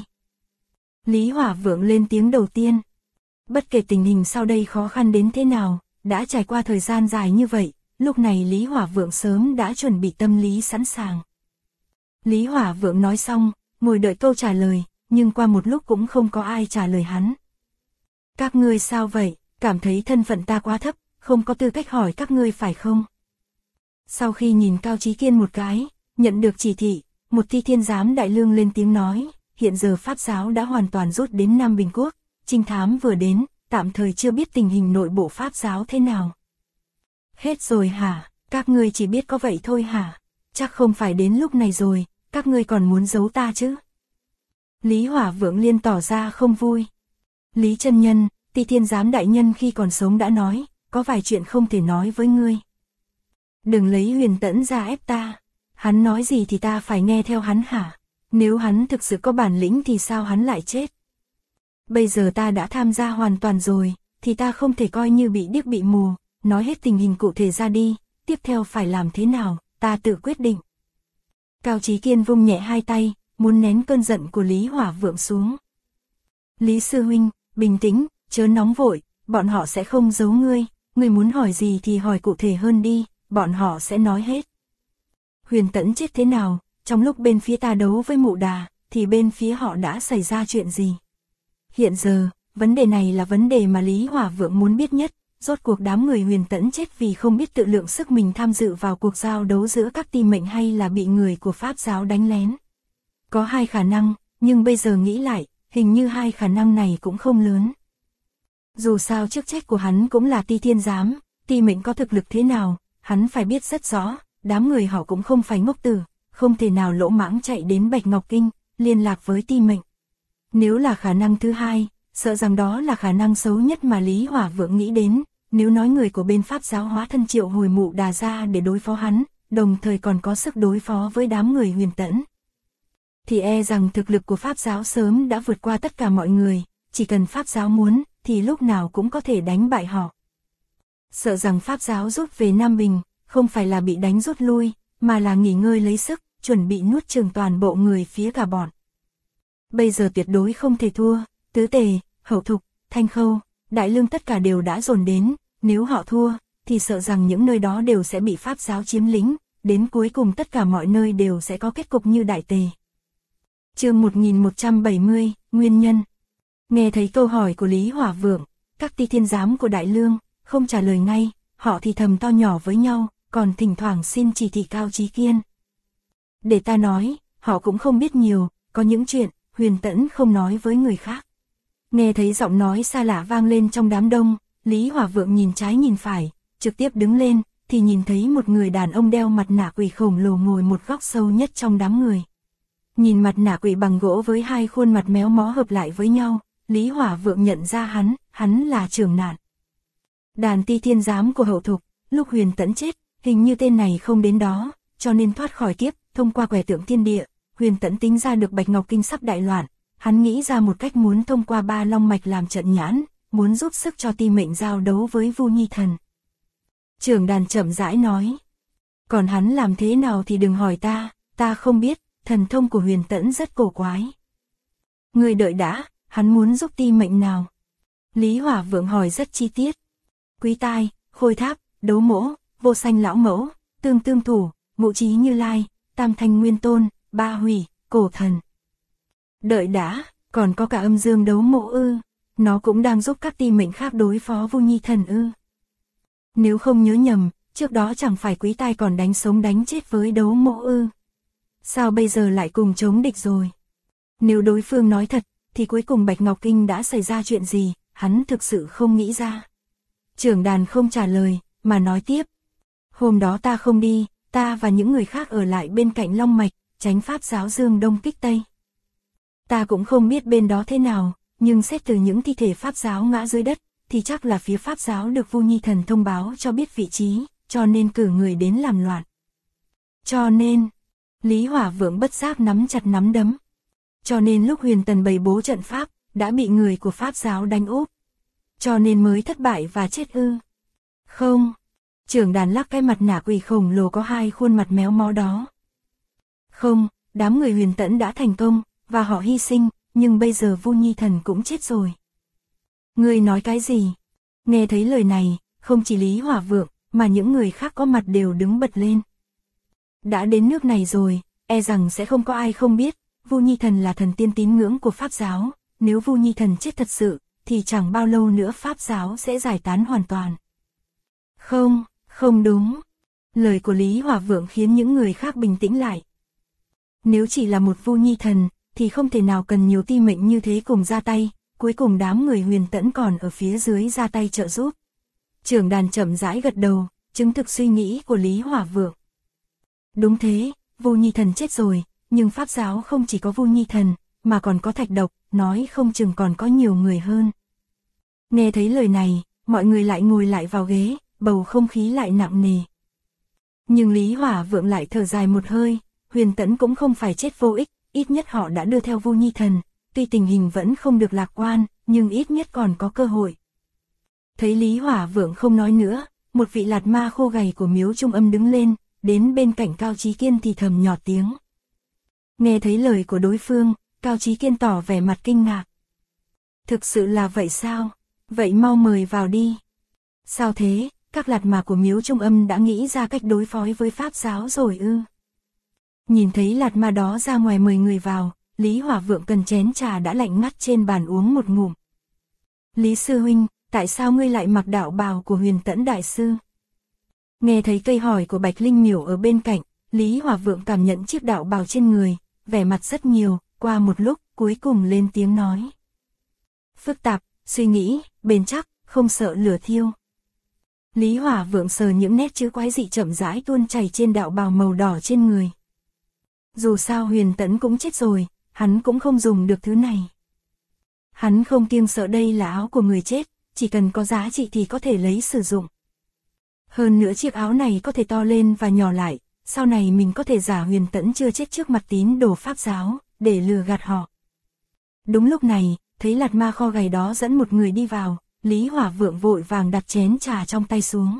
Lý Hỏa Vượng lên tiếng đầu tiên. Bất kể tình hình sau đây khó khăn đến thế nào, đã trải qua thời gian dài như vậy, lúc này Lý Hỏa Vượng sớm đã chuẩn bị tâm lý sẵn sàng. Lý Hỏa Vượng nói xong, ngồi đợi câu trả lời, nhưng qua một lúc cũng không có ai trả lời hắn. Các ngươi sao vậy, cảm thấy thân phận ta quá thấp, không có tư cách hỏi các ngươi phải không? Sau khi nhìn Cao Chí Kiên một cái, nhận được chỉ thị, một thi thiên giám đại lương lên tiếng nói, hiện giờ Pháp giáo đã hoàn toàn rút đến Nam Bình Quốc, trinh thám vừa đến, tạm thời chưa biết tình hình nội bộ Pháp giáo thế nào. Hết rồi hả, các ngươi chỉ biết có vậy thôi hả, chắc không phải đến lúc này rồi, các ngươi còn muốn giấu ta chứ? Lý Hỏa Vượng liên tỏ ra không vui. Lý chân nhân, Ti Thiên giám đại nhân khi còn sống đã nói, có vài chuyện không thể nói với ngươi. Đừng lấy Huyền Tẫn ra ép ta, hắn nói gì thì ta phải nghe theo hắn hả? Nếu hắn thực sự có bản lĩnh thì sao hắn lại chết? Bây giờ ta đã tham gia hoàn toàn rồi, thì ta không thể coi như bị điếc bị mù, nói hết tình hình cụ thể ra đi, tiếp theo phải làm thế nào, ta tự quyết định. Cao Chí Kiên vung nhẹ hai tay, muốn nén cơn giận của Lý Hỏa Vượng xuống. Lý sư huynh, bình tĩnh, chớ nóng vội, bọn họ sẽ không giấu ngươi, ngươi muốn hỏi gì thì hỏi cụ thể hơn đi, bọn họ sẽ nói hết. Huyền Tẫn chết thế nào, trong lúc bên phía ta đấu với Mụ Đà, thì bên phía họ đã xảy ra chuyện gì? Hiện giờ, vấn đề này là vấn đề mà Lý Hỏa Vượng muốn biết nhất, rốt cuộc đám người Huyền Tẫn chết vì không biết tự lượng sức mình tham dự vào cuộc giao đấu giữa các ti mệnh hay là bị người của Pháp giáo đánh lén. Có hai khả năng, nhưng bây giờ nghĩ lại, hình như hai khả năng này cũng không lớn. Dù sao chức trách của hắn cũng là Ti Thiên giám, ti mệnh có thực lực thế nào, hắn phải biết rất rõ, đám người họ cũng không phải ngốc tử, không thể nào lỗ mãng chạy đến Bạch Ngọc Kinh, liên lạc với ti mệnh. Nếu là khả năng thứ hai, sợ rằng đó là khả năng xấu nhất mà Lý Hỏa Vượng nghĩ đến, nếu nói người của bên Pháp giáo hóa thân triệu hồi Mụ Đà ra để đối phó hắn, đồng thời còn có sức đối phó với đám người Huyền Tẫn, thì e rằng thực lực của Pháp giáo sớm đã vượt qua tất cả mọi người, chỉ cần Pháp giáo muốn, thì lúc nào cũng có thể đánh bại họ. Sợ rằng Pháp giáo rút về Nam Bình, không phải là bị đánh rút lui, mà là nghỉ ngơi lấy sức, chuẩn bị nuốt chửng toàn bộ người phía cả bọn. Bây giờ tuyệt đối không thể thua, Tứ Tề, Hậu Thục, Thanh Khâu, Đại Lương tất cả đều đã dồn đến, nếu họ thua, thì sợ rằng những nơi đó đều sẽ bị Pháp giáo chiếm lĩnh, đến cuối cùng tất cả mọi nơi đều sẽ có kết cục như Đại Tề. Chương 1170, Nguyên nhân. Nghe thấy câu hỏi của Lý Hỏa Vượng, các ti thiên giám của Đại Lương không trả lời ngay, họ thì thầm to nhỏ với nhau, còn thỉnh thoảng xin chỉ thị Cao Chí Kiên. Để ta nói, họ cũng không biết nhiều, có những chuyện Huyền Tẫn không nói với người khác. Nghe thấy giọng nói xa lạ vang lên trong đám đông, Lý Hỏa Vượng nhìn trái nhìn phải, trực tiếp đứng lên, thì nhìn thấy một người đàn ông đeo mặt nạ quỷ khổng lồ ngồi một góc sâu nhất trong đám người. Nhìn mặt nạ quỷ bằng gỗ với hai khuôn mặt méo mó hợp lại với nhau, Lý Hỏa Vượng nhận ra hắn là Trưởng Nạn. Đàn ti thiên giám của Hậu Thục, lúc Huyền Tẫn chết, hình như tên này không đến đó, cho nên thoát khỏi kiếp, thông qua quẻ tượng thiên địa, Huyền Tẫn tính ra được Bạch Ngọc Kinh sắp đại loạn, hắn nghĩ ra một cách muốn thông qua ba long mạch làm trận nhãn, muốn giúp sức cho Ti Mệnh giao đấu với Vu Nhi Thần. Trưởng Đàn chậm rãi nói, còn hắn làm thế nào thì đừng hỏi ta không biết, thần thông của Huyền Tẫn rất cổ quái. Người đợi đã, hắn muốn giúp Ti Mệnh nào? Lý Hỏa Vượng hỏi rất chi tiết. Quý Tai, Khôi Tháp, Đấu Mỗ, Vô Sanh Lão Mẫu, Tương Thủ, Ngũ Trí Như Lai, Tam Thanh Nguyên Tôn, Ba Hủy, Cổ Thần. Đợi đã, còn có cả Âm Dương Đấu Mộ ư? Nó cũng đang giúp các Ti Mệnh khác đối phó Vu Nhi Thần ư? Nếu không nhớ nhầm, trước đó chẳng phải Quý Tai còn đánh sống đánh chết với Đấu Mộ ư? Sao bây giờ lại cùng chống địch rồi? Nếu đối phương nói thật, thì cuối cùng Bạch Ngọc Kinh đã xảy ra chuyện gì, hắn thực sự không nghĩ ra. Trưởng Đàn không trả lời, mà nói tiếp. Hôm đó ta không đi, ta và những người khác ở lại bên cạnh Long Mạch, tránh Pháp giáo Dương Đông kích Tây. Ta cũng không biết bên đó thế nào, nhưng xét từ những thi thể Pháp giáo ngã dưới đất, thì chắc là phía Pháp giáo được Vu Nhi Thần thông báo cho biết vị trí, cho nên cử người đến làm loạn. Cho nên, Lý Hỏa Vượng bất giác nắm chặt nắm đấm. Cho nên lúc Huyền Tần bày bố trận pháp, đã bị người của Pháp giáo đánh úp. Cho nên mới thất bại và chết ư? Không. Trưởng Đàn lắc cái mặt nạ quỷ khổng lồ có hai khuôn mặt méo mó đó. Không, đám người Huyền Tẫn đã thành công, và họ hy sinh, nhưng bây giờ Vu Nhi Thần cũng chết rồi. Ngươi nói cái gì? Nghe thấy lời này, không chỉ Lý Hỏa Vượng, mà những người khác có mặt đều đứng bật lên. Đã đến nước này rồi, e rằng sẽ không có ai không biết, Vu Nhi Thần là thần tiên tín ngưỡng của Pháp giáo, nếu Vu Nhi Thần chết thật sự, thì chẳng bao lâu nữa Pháp giáo sẽ giải tán hoàn toàn. Không đúng. Lời của Lý Hỏa Vượng khiến những người khác bình tĩnh lại. Nếu chỉ là một Vu Nhi Thần, thì không thể nào cần nhiều Ti Mệnh như thế cùng ra tay, cuối cùng đám người Huyền Tẫn còn ở phía dưới ra tay trợ giúp. Trưởng Đàn chậm rãi gật đầu, chứng thực suy nghĩ của Lý Hỏa Vượng. Đúng thế, Vu Nhi Thần chết rồi, nhưng Pháp giáo không chỉ có Vu Nhi Thần, mà còn có Thạch Độc, nói không chừng còn có nhiều người hơn. Nghe thấy lời này, mọi người lại ngồi lại vào ghế, bầu không khí lại nặng nề. Nhưng Lý Hỏa Vượng lại thở dài một hơi, Huyền Tẫn cũng không phải chết vô ích, ít nhất họ đã đưa theo Vu Nhi Thần, tuy tình hình vẫn không được lạc quan, nhưng ít nhất còn có cơ hội. Thấy Lý Hỏa Vượng không nói nữa, một vị lạt ma khô gầy của Miếu Trung Âm đứng lên, đến bên cạnh Cao Chí Kiên thì thầm nhỏ tiếng. Nghe thấy lời của đối phương, Cao Chí Kiên tỏ vẻ mặt kinh ngạc. Thực sự là vậy sao? Vậy mau mời vào đi. Sao thế, các lạt ma của Miếu Trung Âm đã nghĩ ra cách đối phó với Pháp giáo rồi ư? Nhìn thấy lạt ma đó ra ngoài mời người vào, Lý Hỏa Vượng cần chén trà đã lạnh ngắt trên bàn uống một ngụm. Lý sư huynh, tại sao ngươi lại mặc đạo bào của Huyền Tẫn đại sư? Nghe thấy cây hỏi của Bạch Linh Miểu ở bên cạnh, Lý Hỏa Vượng cảm nhận chiếc đạo bào trên người, vẻ mặt rất nhiều, qua một lúc, cuối cùng lên tiếng nói. Phức tạp, suy nghĩ, bền chắc, không sợ lửa thiêu. Lý Hỏa Vượng sờ những nét chữ quái dị chậm rãi tuôn chảy trên đạo bào màu đỏ trên người. Dù sao Huyền Tẫn cũng chết rồi, hắn cũng không dùng được thứ này. Hắn không kiêng sợ đây là áo của người chết, chỉ cần có giá trị thì có thể lấy sử dụng. Hơn nữa chiếc áo này có thể to lên và nhỏ lại, sau này mình có thể giả Huyền Tẫn chưa chết trước mặt tín đồ Pháp giáo, để lừa gạt họ. Đúng lúc này, thấy lạt ma kho gầy đó dẫn một người đi vào, Lý Hỏa Vượng vội vàng đặt chén trà trong tay xuống.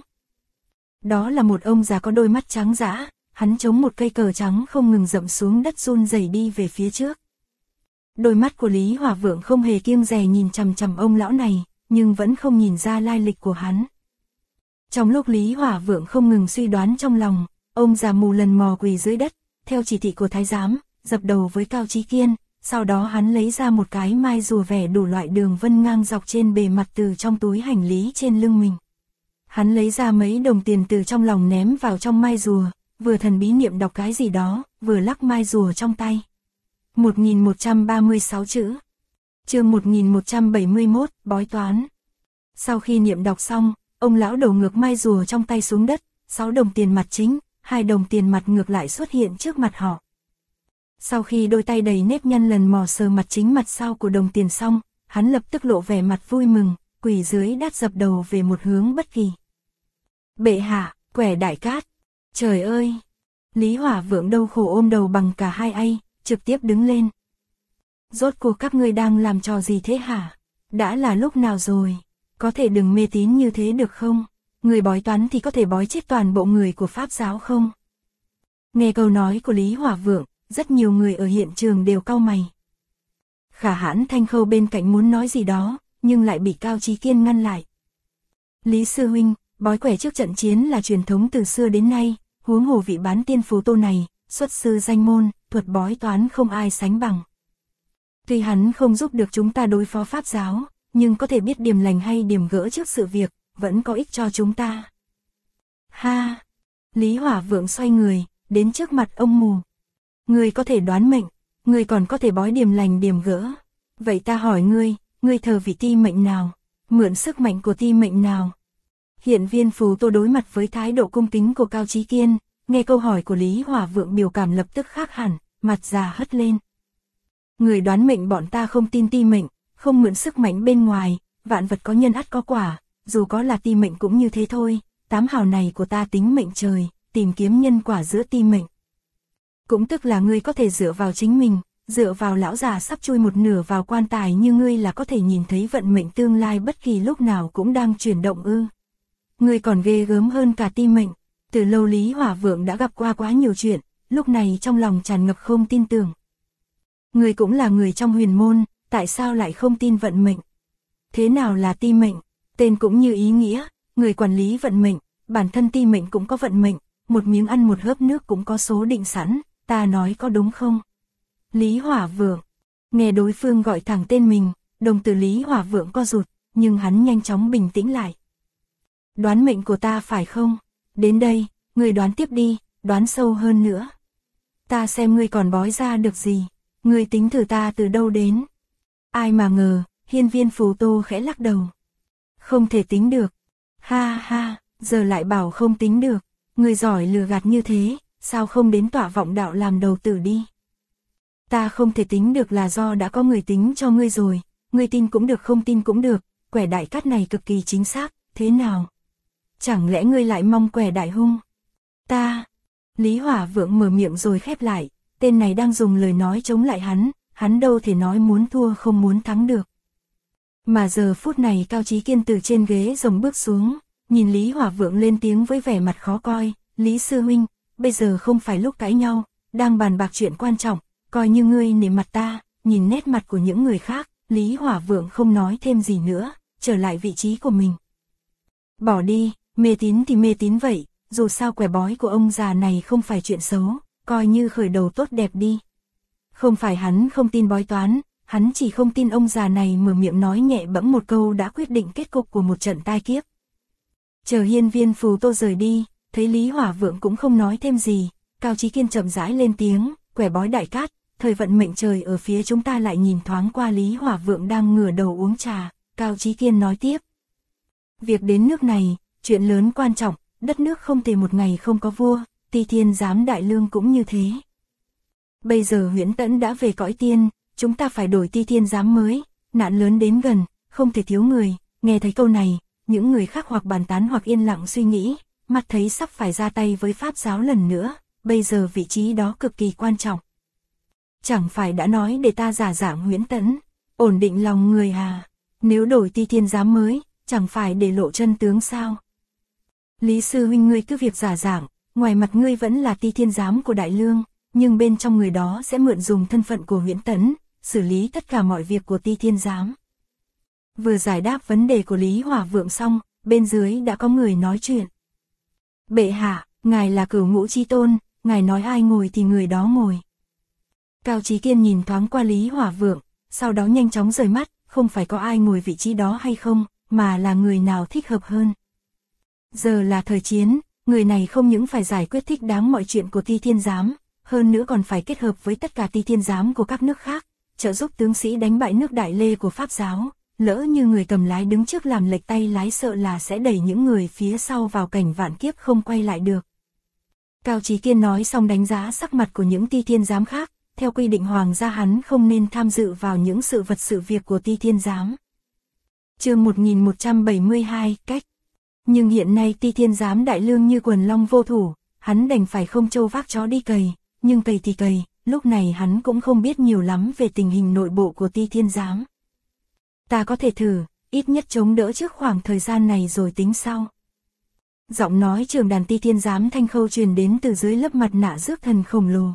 Đó là một ông già có đôi mắt trắng dã, hắn chống một cây cờ trắng không ngừng dậm xuống đất run rẩy đi về phía trước. Đôi mắt của Lý Hỏa Vượng không hề kiêng dè nhìn chằm chằm ông lão này, nhưng vẫn không nhìn ra lai lịch của hắn. Trong lúc Lý Hỏa Vượng không ngừng suy đoán trong lòng, ông già mù lần mò quỳ dưới đất, theo chỉ thị của thái giám, dập đầu với Cao Chí Kiên, sau đó hắn lấy ra một cái mai rùa vẽ đủ loại đường vân ngang dọc trên bề mặt từ trong túi hành lý trên lưng mình. Hắn lấy ra mấy đồng tiền từ trong lòng ném vào trong mai rùa, vừa thần bí niệm đọc cái gì đó, vừa lắc mai rùa trong tay. 1136 chữ. Chương 1171, bói toán. Sau khi niệm đọc xong, ông lão đổ ngược mai rùa trong tay xuống đất, 6 đồng tiền mặt chính, 2 đồng tiền mặt ngược lại xuất hiện trước mặt họ. Sau khi đôi tay đầy nếp nhăn lần mò sờ mặt chính mặt sau của đồng tiền xong, hắn lập tức lộ vẻ mặt vui mừng, quỳ dưới đất dập đầu về một hướng bất kỳ. Bệ hạ, quẻ Đại Cát, trời ơi! Lý Hỏa Vượng đau khổ ôm đầu bằng cả hai tay, trực tiếp đứng lên. Rốt cuộc các ngươi đang làm trò gì thế hả? Đã là lúc nào rồi? Có thể đừng mê tín như thế được không? Người bói toán thì có thể bói chết toàn bộ người của Pháp giáo không? Nghe câu nói của Lý Hỏa Vượng, rất nhiều người ở hiện trường đều cau mày. Khả Hãn Thanh Khâu bên cạnh muốn nói gì đó, nhưng lại bị Cao Chí Kiên ngăn lại. Lý sư huynh, bói quẻ trước trận chiến là truyền thống từ xưa đến nay, huống hồ vị bán tiên phù tô này, xuất sư danh môn, thuật bói toán không ai sánh bằng. Tuy hắn không giúp được chúng ta đối phó Pháp giáo, nhưng có thể biết điểm lành hay điểm gỡ trước sự việc, vẫn có ích cho chúng ta. Ha! Lý Hỏa Vượng xoay người, đến trước mặt ông mù. Ngươi có thể đoán mệnh, ngươi còn có thể bói điểm lành điểm gỡ. Vậy ta hỏi ngươi thờ vị ti mệnh nào? Mượn sức mạnh của ti mệnh nào? Hiện viên phù tô đối mặt với thái độ cung kính của Cao Chí Kiên, nghe câu hỏi của Lý Hỏa Vượng biểu cảm lập tức khác hẳn, mặt già hất lên. Người đoán mệnh bọn ta không tin ti mệnh, không mượn sức mạnh bên ngoài, vạn vật có nhân ắt có quả, dù có là ti mệnh cũng như thế thôi, 8 hào này của ta tính mệnh trời, tìm kiếm nhân quả giữa ti mệnh. Cũng tức là ngươi có thể dựa vào chính mình, dựa vào lão già sắp chui một nửa vào quan tài như ngươi là có thể nhìn thấy vận mệnh tương lai bất kỳ lúc nào cũng đang chuyển động ư. Ngươi còn ghê gớm hơn cả ti mệnh, từ lâu Lý Hỏa Vượng đã gặp qua quá nhiều chuyện, lúc này trong lòng tràn ngập không tin tưởng. Ngươi cũng là người trong huyền môn, tại sao lại không tin vận mệnh? Thế nào là ti mệnh? Tên cũng như ý nghĩa, người quản lý vận mệnh, bản thân ti mệnh cũng có vận mệnh, một miếng ăn một hớp nước cũng có số định sẵn, ta nói có đúng không? Lý Hỏa Vượng, nghe đối phương gọi thẳng tên mình, đồng tử Lý Hỏa Vượng co rụt, nhưng hắn nhanh chóng bình tĩnh lại. Đoán mệnh của ta phải không? Đến đây, ngươi đoán tiếp đi, đoán sâu hơn nữa. Ta xem ngươi còn bói ra được gì, ngươi tính thử ta từ đâu đến. Ai mà ngờ, hiên viên phù tô khẽ lắc đầu. Không thể tính được. Ha ha, giờ lại bảo không tính được. Ngươi giỏi lừa gạt như thế, sao không đến tọa vọng đạo làm đầu tử đi. Ta không thể tính được là do đã có người tính cho ngươi rồi, ngươi tin cũng được không tin cũng được, quẻ Đại Cát này cực kỳ chính xác, thế nào? Chẳng lẽ ngươi lại mong quẻ đại hung? Ta... Lý Hỏa Vượng mở miệng rồi khép lại, tên này đang dùng lời nói chống lại hắn đâu thể nói muốn thua không muốn thắng được. Mà giờ phút này Cao Chí Kiên từ trên ghế rồng bước xuống, nhìn Lý Hỏa Vượng lên tiếng với vẻ mặt khó coi, Lý sư huynh, bây giờ không phải lúc cãi nhau, đang bàn bạc chuyện quan trọng, coi như ngươi nể mặt ta, nhìn nét mặt của những người khác, Lý Hỏa Vượng không nói thêm gì nữa, trở lại vị trí của mình. Bỏ đi, mê tín thì mê tín vậy, dù sao quẻ bói của ông già này không phải chuyện xấu, coi như khởi đầu tốt đẹp đi. Không phải hắn không tin bói toán, hắn chỉ không tin ông già này mở miệng nói nhẹ bẫng một câu đã quyết định kết cục của một trận tai kiếp. Chờ hiên viên phù tô rời đi, thấy Lý Hỏa Vượng cũng không nói thêm gì, Cao Chí Kiên chậm rãi lên tiếng, quẻ bói Đại Cát, thời vận mệnh trời ở phía chúng ta. Lại nhìn thoáng qua Lý Hỏa Vượng đang ngửa đầu uống trà, Cao Chí Kiên nói tiếp. Việc đến nước này, chuyện lớn quan trọng, đất nước không thể một ngày không có vua, Ti Thiên Giám Đại Lương cũng như thế. Bây giờ Huyễn Tẫn đã về cõi tiên, chúng ta phải đổi Ti Thiên Giám mới, nạn lớn đến gần, không thể thiếu người. Nghe thấy câu này, những người khác hoặc bàn tán hoặc yên lặng suy nghĩ, mắt thấy sắp phải ra tay với Pháp giáo lần nữa, bây giờ vị trí đó cực kỳ quan trọng. Chẳng phải đã nói để ta giả dạng Huyễn Tẫn, ổn định lòng người à, nếu đổi Ti Thiên Giám mới, chẳng phải để lộ chân tướng sao? Lý sư huynh ngươi cứ việc giả dạng, ngoài mặt ngươi vẫn là Ti Thiên Giám của Đại Lương, nhưng bên trong người đó sẽ mượn dùng thân phận của Huyễn Tẫn, xử lý tất cả mọi việc của Ti Thiên Giám. Vừa giải đáp vấn đề của Lý Hỏa Vượng xong, bên dưới đã có người nói chuyện. Bệ hạ, ngài là Cửu Ngũ Chi Tôn, ngài nói ai ngồi thì người đó ngồi. Cao Chí Kiên nhìn thoáng qua Lý Hỏa Vượng, sau đó nhanh chóng rời mắt, không phải có ai ngồi vị trí đó hay không, mà là người nào thích hợp hơn. Giờ là thời chiến, người này không những phải giải quyết thích đáng mọi chuyện của Ti Thiên Giám, hơn nữa còn phải kết hợp với tất cả Ti Thiên Giám của các nước khác, trợ giúp tướng sĩ đánh bại nước Đại Lê của Pháp giáo. Lỡ như người cầm lái đứng trước làm lệch tay lái sợ là sẽ đẩy những người phía sau vào cảnh vạn kiếp không quay lại được. Cao Chí Kiên nói xong đánh giá sắc mặt của những Ti Thiên Giám khác, theo quy định hoàng gia hắn không nên tham dự vào những sự việc của Ti Thiên Giám. Chương 1172, cách. Nhưng hiện nay Ti Thiên Giám đại lương như quần long vô thủ, hắn đành phải không trâu vác chó đi cày, nhưng cày thì cày, lúc này hắn cũng không biết nhiều lắm về tình hình nội bộ của Ti Thiên Giám. Ta có thể thử, ít nhất chống đỡ trước khoảng thời gian này rồi tính sau. Giọng nói trưởng đàn Ti Thiên Giám thanh khâu truyền đến từ dưới lớp mặt nạ rước thần khổng lồ.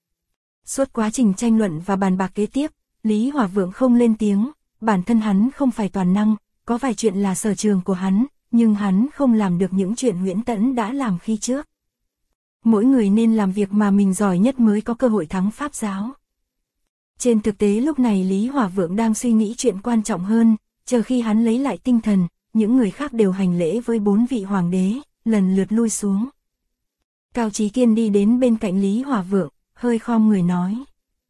Suốt quá trình tranh luận và bàn bạc kế tiếp, Lý Hỏa Vượng không lên tiếng, bản thân hắn không phải toàn năng, có vài chuyện là sở trường của hắn, nhưng hắn không làm được những chuyện Huyễn Tẫn đã làm khi trước. Mỗi người nên làm việc mà mình giỏi nhất mới có cơ hội thắng Pháp giáo. Trên thực tế lúc này Lý Hỏa Vượng đang suy nghĩ chuyện quan trọng hơn, chờ khi hắn lấy lại tinh thần, những người khác đều hành lễ với 4 vị hoàng đế, lần lượt lui xuống. Cao Chí Kiên đi đến bên cạnh Lý Hỏa Vượng, hơi khom người nói.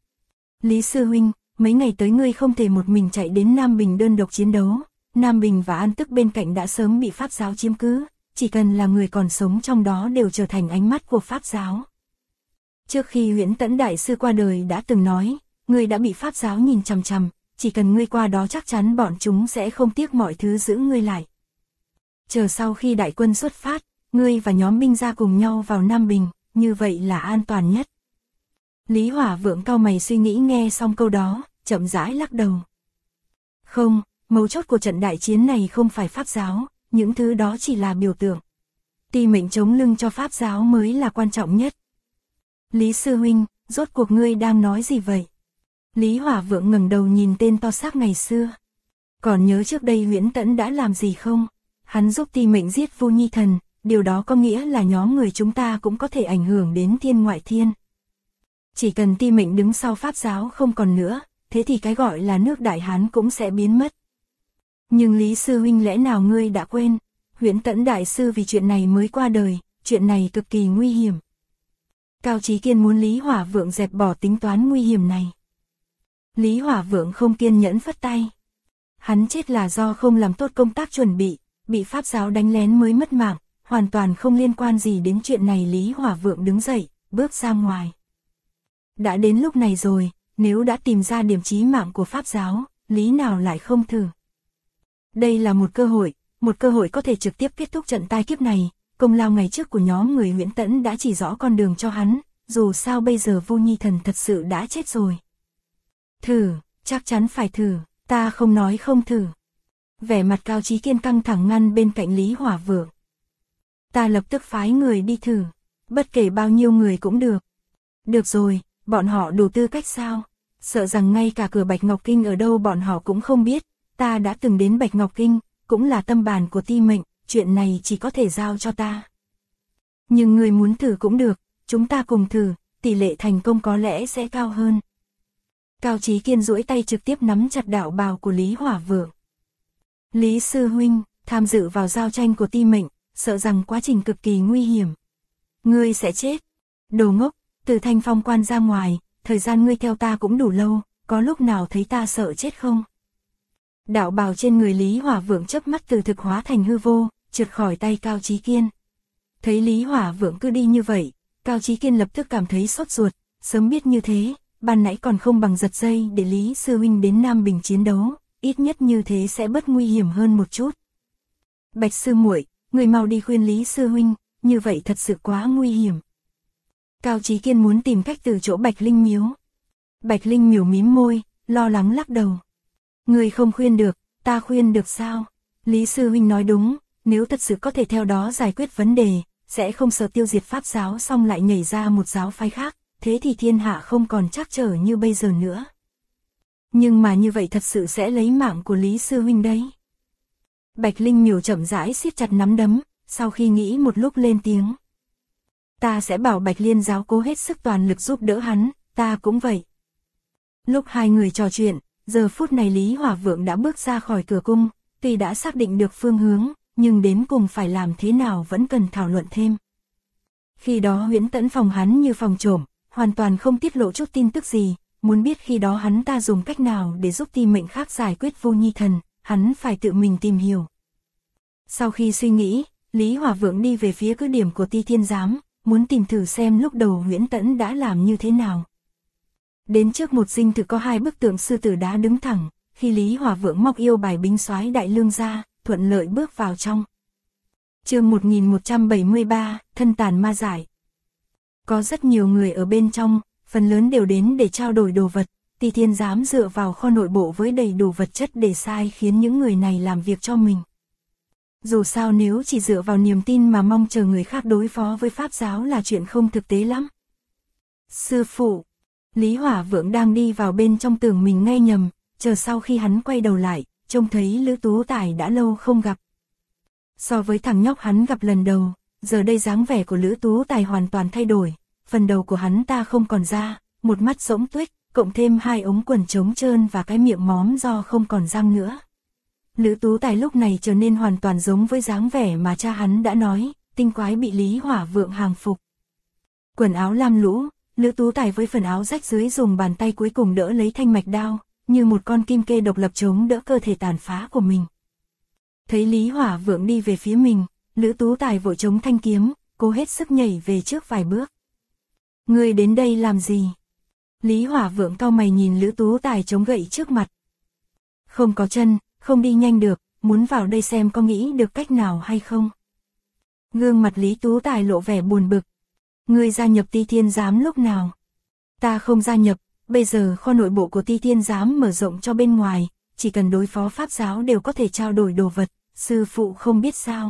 Lý sư huynh, mấy ngày tới ngươi không thể một mình chạy đến Nam Bình đơn độc chiến đấu, Nam Bình và An Tức bên cạnh đã sớm bị Pháp giáo chiếm cứ, chỉ cần là người còn sống trong đó đều trở thành ánh mắt của Pháp giáo. Trước khi Huyễn Tẫn đại sư qua đời đã từng nói, ngươi đã bị Pháp giáo nhìn chằm chằm, chỉ cần ngươi qua đó chắc chắn bọn chúng sẽ không tiếc mọi thứ giữ ngươi lại. Chờ sau khi đại quân xuất phát, ngươi và nhóm binh gia cùng nhau vào Nam Bình, như vậy là an toàn nhất. Lý Hỏa Vượng cau mày suy nghĩ nghe xong câu đó, chậm rãi lắc đầu. Không, mấu chốt của trận đại chiến này không phải Pháp giáo, những thứ đó chỉ là biểu tượng. Ti mệnh chống lưng cho Pháp giáo mới là quan trọng nhất. Lý sư huynh, rốt cuộc ngươi đang nói gì vậy? Lý Hỏa Vượng ngẩng đầu nhìn tên to xác ngày xưa. Còn nhớ trước đây Huyễn Tẫn đã làm gì không? Hắn giúp Ti mệnh giết Vu Nhi Thần, điều đó có nghĩa là nhóm người chúng ta cũng có thể ảnh hưởng đến thiên ngoại thiên. Chỉ cần Ti mệnh đứng sau Pháp giáo không còn nữa, thế thì cái gọi là nước Đại Hán cũng sẽ biến mất. Nhưng Lý sư huynh lẽ nào ngươi đã quên, Huyễn Tẫn đại sư vì chuyện này mới qua đời, chuyện này cực kỳ nguy hiểm. Cao Chí Kiên muốn Lý Hỏa Vượng dẹp bỏ tính toán nguy hiểm này. Lý Hỏa Vượng không kiên nhẫn phất tay. Hắn chết là do không làm tốt công tác chuẩn bị Pháp giáo đánh lén mới mất mạng, hoàn toàn không liên quan gì đến chuyện này. Lý Hỏa Vượng đứng dậy, bước ra ngoài. Đã đến lúc này rồi, nếu đã tìm ra điểm chí mạng của Pháp giáo, lý nào lại không thử. Đây là một cơ hội có thể trực tiếp kết thúc trận tai kiếp này, công lao ngày trước của nhóm người Huyễn Tẫn đã chỉ rõ con đường cho hắn, dù sao bây giờ Vu Nhi Thần thật sự đã chết rồi. Thử, chắc chắn phải thử, ta không nói không thử. Vẻ mặt Cao Chí Kiên căng thẳng ngăn bên cạnh Lý Hỏa Vượng. Ta lập tức phái người đi thử, bất kể bao nhiêu người cũng được. Được rồi, bọn họ đủ tư cách sao? Sợ rằng ngay cả cửa Bạch Ngọc Kinh ở đâu bọn họ cũng không biết, ta đã từng đến Bạch Ngọc Kinh, cũng là tâm bàn của Ti mệnh, chuyện này chỉ có thể giao cho ta. Nhưng người muốn thử cũng được, chúng ta cùng thử, tỷ lệ thành công có lẽ sẽ cao hơn. Cao Chí Kiên duỗi tay trực tiếp nắm chặt đạo bào của Lý Hỏa Vượng. Lý sư huynh, tham dự vào giao tranh của Ti mệnh, sợ rằng quá trình cực kỳ nguy hiểm. Ngươi sẽ chết. Đồ ngốc, từ Thanh Phong quan ra ngoài, thời gian ngươi theo ta cũng đủ lâu, có lúc nào thấy ta sợ chết không? Đạo bào trên người Lý Hỏa Vượng chớp mắt từ thực hóa thành hư vô, trượt khỏi tay Cao Chí Kiên. Thấy Lý Hỏa Vượng cứ đi như vậy, Cao Chí Kiên lập tức cảm thấy sốt ruột, sớm biết như thế, ban nãy còn không bằng giật dây để Lý sư huynh đến Nam Bình chiến đấu, ít nhất như thế sẽ bớt nguy hiểm hơn một chút. Bạch sư muội, người mau đi khuyên Lý sư huynh, như vậy thật sự quá nguy hiểm. Cao Chí Kiên muốn tìm cách từ chỗ Bạch Linh Miếu. Bạch Linh Miểu mím môi, lo lắng lắc đầu. Người không khuyên được, ta khuyên được sao? Lý sư huynh nói đúng, nếu thật sự có thể theo đó giải quyết vấn đề, sẽ không sợ tiêu diệt Pháp giáo xong lại nhảy ra một giáo phái khác, thế thì thiên hạ không còn trắc trở như bây giờ nữa. Nhưng mà như vậy thật sự sẽ lấy mạng của Lý sư huynh đấy. Bạch Linh Miểu chậm rãi siết chặt nắm đấm, sau khi nghĩ một lúc lên tiếng. Ta sẽ bảo Bạch Liên giáo cố hết sức toàn lực giúp đỡ hắn, ta cũng vậy. Lúc hai người trò chuyện, giờ phút này Lý Hỏa Vượng đã bước ra khỏi cửa cung, tuy đã xác định được phương hướng, nhưng đến cùng phải làm thế nào vẫn cần thảo luận thêm. Khi đó Huyễn Tẫn phòng hắn như phòng trộm, hoàn toàn không tiết lộ chút tin tức gì, muốn biết khi đó hắn ta dùng cách nào để giúp Ti mệnh khác giải quyết Vu Nhi Thần, hắn phải tự mình tìm hiểu. Sau khi suy nghĩ, Lý Hỏa Vượng đi về phía cứ điểm của Ti Thiên Giám, muốn tìm thử xem lúc đầu Huyễn Tẫn đã làm như thế nào. Đến trước một dinh thự có 2 bức tượng sư tử đá đứng thẳng, khi Lý Hỏa Vượng móc yêu bài bính soái đại lương ra, thuận lợi bước vào trong. Chương 1173, thân tàn ma giải. Có rất nhiều người ở bên trong, phần lớn đều đến để trao đổi đồ vật. Ti Thiên Giám dựa vào kho nội bộ với đầy đủ vật chất để sai khiến những người này làm việc cho mình. Dù sao nếu chỉ dựa vào niềm tin mà mong chờ người khác đối phó với Pháp giáo là chuyện không thực tế lắm. Sư phụ, Lý Hỏa Vượng đang đi vào bên trong tưởng mình nghe nhầm, chờ sau khi hắn quay đầu lại, trông thấy Lữ Tú Tài đã lâu không gặp. So với thằng nhóc hắn gặp lần đầu, giờ đây dáng vẻ của Lữ Tú Tài hoàn toàn thay đổi, phần đầu của hắn ta không còn da, một mắt rỗng tuếch, cộng thêm 2 ống quần trống trơn và cái miệng móm do không còn răng nữa. Lữ Tú Tài lúc này trở nên hoàn toàn giống với dáng vẻ mà cha hắn đã nói, tinh quái bị Lý Hỏa Vượng hàng phục. Quần áo lam lũ, Lữ Tú Tài với phần áo rách dưới dùng bàn tay cuối cùng đỡ lấy thanh mạch đao, như một con kim kê độc lập chống đỡ cơ thể tàn phá của mình. Thấy Lý Hỏa Vượng đi về phía mình, Lữ Tú Tài vội chống thanh kiếm, cố hết sức nhảy về trước vài bước. Ngươi đến đây làm gì? Lý Hỏa Vượng cau mày nhìn Lữ Tú Tài chống gậy trước mặt. Không có chân, không đi nhanh được, muốn vào đây xem có nghĩ được cách nào hay không. Gương mặt Lý Tú Tài lộ vẻ buồn bực. Ngươi gia nhập Ti Thiên Giám lúc nào? Ta không gia nhập, bây giờ kho nội bộ của Ti Thiên Giám mở rộng cho bên ngoài, chỉ cần đối phó Pháp giáo đều có thể trao đổi đồ vật, sư phụ không biết sao.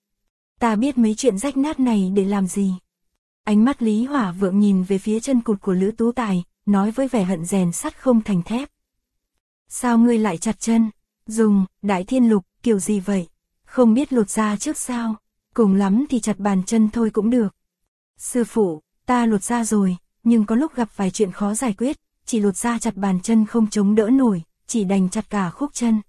Ta biết mấy chuyện rách nát này để làm gì? Ánh mắt Lý Hỏa Vượng nhìn về phía chân cụt của Lữ Tú Tài, nói với vẻ hận rèn sắt không thành thép. Sao ngươi lại chặt chân? Dùng Đại Thiên Lục, kiểu gì vậy? Không biết lột ra trước sao? Cùng lắm thì chặt bàn chân thôi cũng được. Sư phụ, ta lột ra rồi, nhưng có lúc gặp vài chuyện khó giải quyết, chỉ lột ra chặt bàn chân không chống đỡ nổi, chỉ đành chặt cả khúc chân.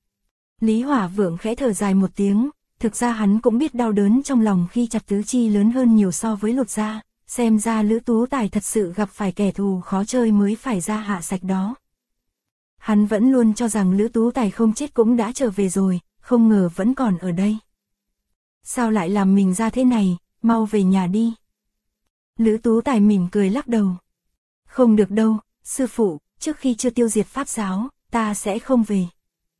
Lý Hỏa Vượng khẽ thở dài một tiếng, thực ra hắn cũng biết đau đớn trong lòng khi chặt tứ chi lớn hơn nhiều so với lột da, xem ra Lữ Tú Tài thật sự gặp phải kẻ thù khó chơi mới phải ra hạ sạch đó. Hắn vẫn luôn cho rằng Lữ Tú Tài không chết cũng đã trở về rồi, không ngờ vẫn còn ở đây. Sao lại làm mình ra thế này, mau về nhà đi. Lữ Tú Tài mỉm cười lắc đầu. Không được đâu, sư phụ, trước khi chưa tiêu diệt Pháp giáo, ta sẽ không về.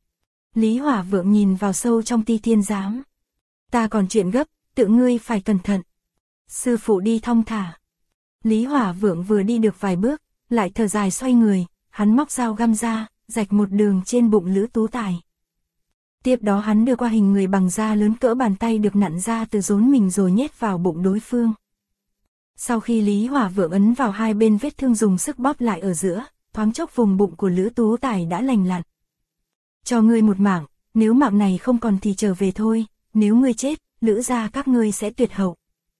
Lý Hỏa Vượng nhìn vào sâu trong Ti Thiên Giám. Ta còn chuyện gấp, tự ngươi phải cẩn thận. Sư phụ đi thong thả. Lý Hỏa Vượng vừa đi được vài bước, lại thở dài xoay người, hắn móc dao găm ra, rạch một đường trên bụng Lữ Tú Tài. Tiếp đó hắn đưa qua hình người bằng da lớn cỡ bàn tay được nặn ra từ rốn mình rồi nhét vào bụng đối phương. Sau khi Lý Hỏa Vượng ấn vào hai bên vết thương dùng sức bóp lại ở giữa, thoáng chốc vùng bụng của Lữ Tú Tài đã lành lặn. Cho ngươi một mạng, nếu mạng này không còn thì trở về thôi, nếu ngươi chết, Lữ gia các ngươi sẽ tuyệt hậu.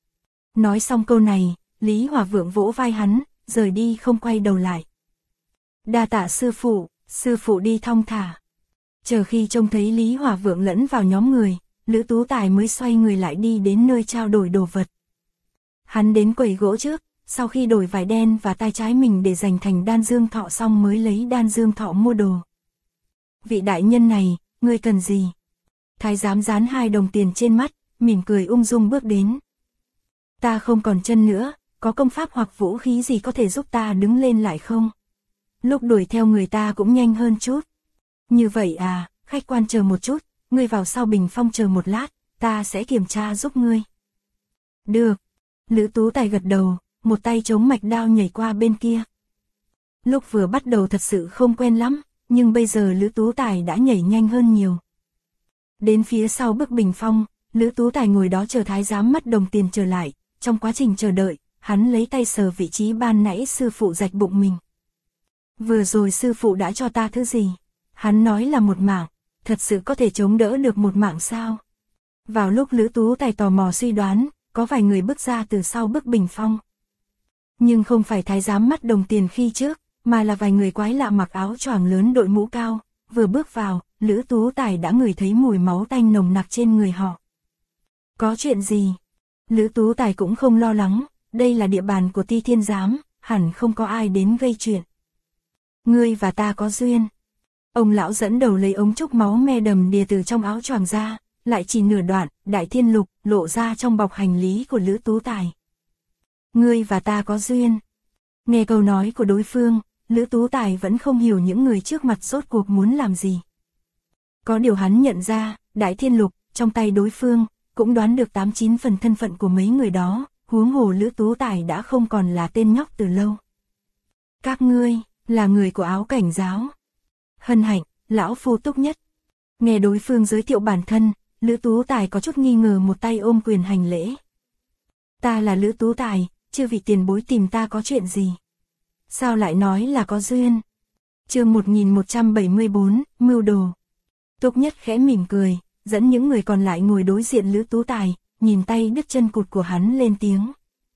Nói xong câu này, Lý Hỏa Vượng vỗ vai hắn, rời đi không quay đầu lại. Đa tạ sư phụ đi thong thả. Chờ khi trông thấy Lý Hỏa Vượng lẫn vào nhóm người, Lữ Tú Tài mới xoay người lại đi đến nơi trao đổi đồ vật. Hắn đến quầy gỗ trước, sau khi đổi vải đen và tay trái mình để dành thành đan dương thọ xong mới lấy đan dương thọ mua đồ. Vị đại nhân này, ngươi cần gì? Thái giám dán 2 đồng tiền trên mắt, mỉm cười ung dung bước đến. Ta không còn chân nữa, có công pháp hoặc vũ khí gì có thể giúp ta đứng lên lại không? Lúc đuổi theo người ta cũng nhanh hơn chút. Như vậy à, khách quan chờ một chút, ngươi vào sau bình phong chờ một lát, ta sẽ kiểm tra giúp ngươi. Được. Lữ Tú Tài gật đầu, một tay chống mạch đao nhảy qua bên kia. Lúc vừa bắt đầu thật sự không quen lắm, nhưng bây giờ Lữ Tú Tài đã nhảy nhanh hơn nhiều. Đến phía sau bức bình phong, Lữ Tú Tài ngồi đó chờ thái giám mắt đồng tiền trở lại, trong quá trình chờ đợi, hắn lấy tay sờ vị trí ban nãy sư phụ rạch bụng mình. Vừa rồi sư phụ đã cho ta thứ gì? Hắn nói là một mạng, thật sự có thể chống đỡ được một mạng sao? Vào lúc Lữ Tú Tài tò mò suy đoán, có vài người bước ra từ sau bức bình phong. Nhưng không phải thái giám mắt đồng tiền khi trước, mà là vài người quái lạ mặc áo choàng lớn đội mũ cao, vừa bước vào, Lữ Tú Tài đã ngửi thấy mùi máu tanh nồng nặc trên người họ. Có chuyện gì? Lữ Tú Tài cũng không lo lắng, đây là địa bàn của Ti Thiên Giám, hẳn không có ai đến gây chuyện. Ngươi và ta có duyên. Ông lão dẫn đầu lấy ống trúc máu me đầm đìa từ trong áo choàng ra, lại chỉ nửa đoạn, Đại Thiên Lục lộ ra trong bọc hành lý của Lữ Tú Tài. Ngươi và ta có duyên. Nghe câu nói của đối phương, Lữ Tú Tài vẫn không hiểu những người trước mặt rốt cuộc muốn làm gì. Có điều hắn nhận ra, Đại Thiên Lục, trong tay đối phương, cũng đoán được 89 phần thân phận của mấy người đó, huống hồ Lữ Tú Tài đã không còn là tên nhóc từ lâu. Các ngươi, là người của Áo Cảnh giáo. Hân hạnh, lão phu Túc Nhất. Nghe đối phương giới thiệu bản thân, Lữ Tú Tài có chút nghi ngờ, một tay ôm quyền hành lễ. Ta là Lữ Tú Tài, chư vị tiền bối tìm ta có chuyện gì? Sao lại nói là có duyên? Chương 1174, mưu đồ. Túc Nhất khẽ mỉm cười, dẫn những người còn lại ngồi đối diện Lữ Tú Tài, nhìn tay đứt chân cụt của hắn lên tiếng.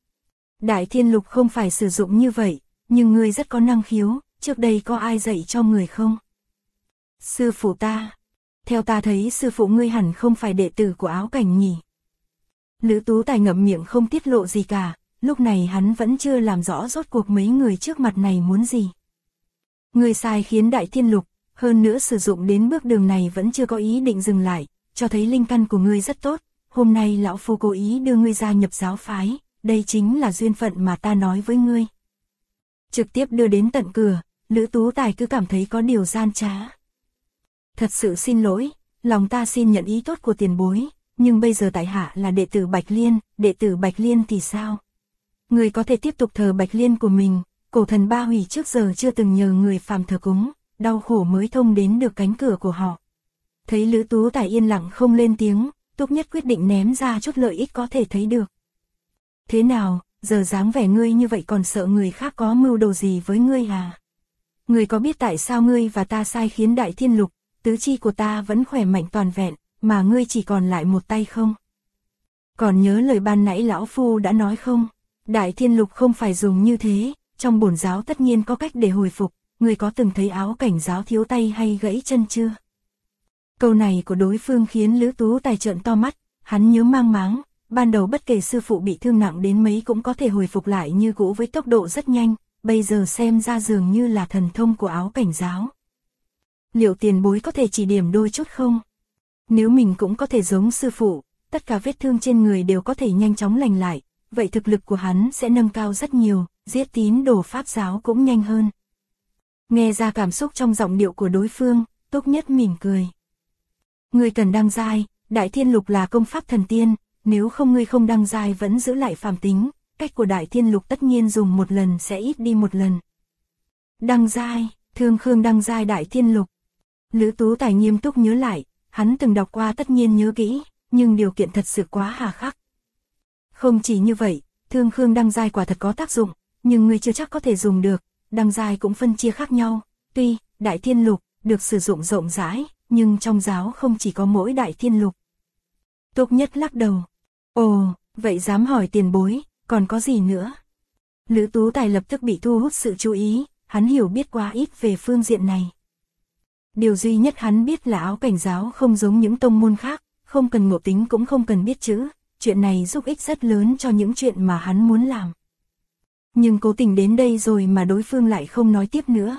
Đại Thiên Lục không phải sử dụng như vậy, nhưng ngươi rất có năng khiếu, trước đây có ai dạy cho người không? Sư phụ ta. Theo ta thấy sư phụ ngươi hẳn không phải đệ tử của Áo Cảnh nhỉ? Lữ Tú Tài ngậm miệng không tiết lộ gì cả, lúc này hắn vẫn chưa làm rõ rốt cuộc mấy người trước mặt này muốn gì. Ngươi sai khiến Đại Thiên Lục, hơn nữa sử dụng đến bước đường này vẫn chưa có ý định dừng lại, cho thấy linh căn của ngươi rất tốt, hôm nay lão phu cố ý đưa ngươi gia nhập giáo phái, đây chính là duyên phận mà ta nói với ngươi. Trực tiếp đưa đến tận cửa, Lữ Tú Tài cứ cảm thấy có điều gian trá. Thật sự xin lỗi, lòng ta xin nhận ý tốt của tiền bối, nhưng bây giờ tại hạ là đệ tử Bạch Liên, đệ tử Bạch Liên thì sao? Người có thể tiếp tục thờ Bạch Liên của mình, cổ thần Ba Hủy trước giờ chưa từng nhờ người phàm thờ cúng, đau khổ mới thông đến được cánh cửa của họ. Thấy Lữ Tú Tài yên lặng không lên tiếng, Túc Nhất quyết định ném ra chút lợi ích có thể thấy được. Thế nào, giờ dáng vẻ ngươi như vậy còn sợ người khác có mưu đồ gì với ngươi à? Ngươi có biết tại sao ngươi và ta sai khiến Đại Thiên Lục, tứ chi của ta vẫn khỏe mạnh toàn vẹn, mà ngươi chỉ còn lại một tay không? Còn nhớ lời ban nãy lão phu đã nói không? Đại Thiên Lục không phải dùng như thế, trong bổn giáo tất nhiên có cách để hồi phục, ngươi có từng thấy Áo Cảnh giáo thiếu tay hay gãy chân chưa? Câu này của đối phương khiến Lữ Tú Tài trợn to mắt, hắn nhớ mang máng, ban đầu bất kể sư phụ bị thương nặng đến mấy cũng có thể hồi phục lại như cũ với tốc độ rất nhanh, bây giờ xem ra dường như là thần thông của Áo Cảnh giáo. Liệu tiền bối có thể chỉ điểm đôi chút không? Nếu mình cũng có thể giống sư phụ, tất cả vết thương trên người đều có thể nhanh chóng lành lại, vậy thực lực của hắn sẽ nâng cao rất nhiều, giết tín đồ Pháp giáo cũng nhanh hơn. Nghe ra cảm xúc trong giọng điệu của đối phương, Túc Nhất mỉm cười. Ngươi cần đăng giai, Đại Thiên Lục là công pháp thần tiên, nếu không ngươi không đăng giai vẫn giữ lại phàm tính, cách của Đại Thiên Lục tất nhiên dùng một lần sẽ ít đi một lần. Đăng giai, Thương Khương đăng giai Đại Thiên Lục. Lữ Tú Tài nghiêm túc nhớ lại, hắn từng đọc qua tất nhiên nhớ kỹ, nhưng điều kiện thật sự quá hà khắc. Không chỉ như vậy, Thương Khương đăng giai quả thật có tác dụng, nhưng ngươi chưa chắc có thể dùng được, đăng giai cũng phân chia khác nhau, tuy Đại Thiên Lục được sử dụng rộng rãi, nhưng trong giáo không chỉ có mỗi Đại Thiên Lục. Túc Nhất lắc đầu. Ồ, vậy dám hỏi tiền bối, còn có gì nữa? Lữ Tú Tài lập tức bị thu hút sự chú ý, hắn hiểu biết quá ít về phương diện này. Điều duy nhất hắn biết là Áo Cảnh giáo không giống những tông môn khác, không cần ngộ tính cũng không cần biết chữ, chuyện này giúp ích rất lớn cho những chuyện mà hắn muốn làm. Nhưng cố tình đến đây rồi mà đối phương lại không nói tiếp nữa.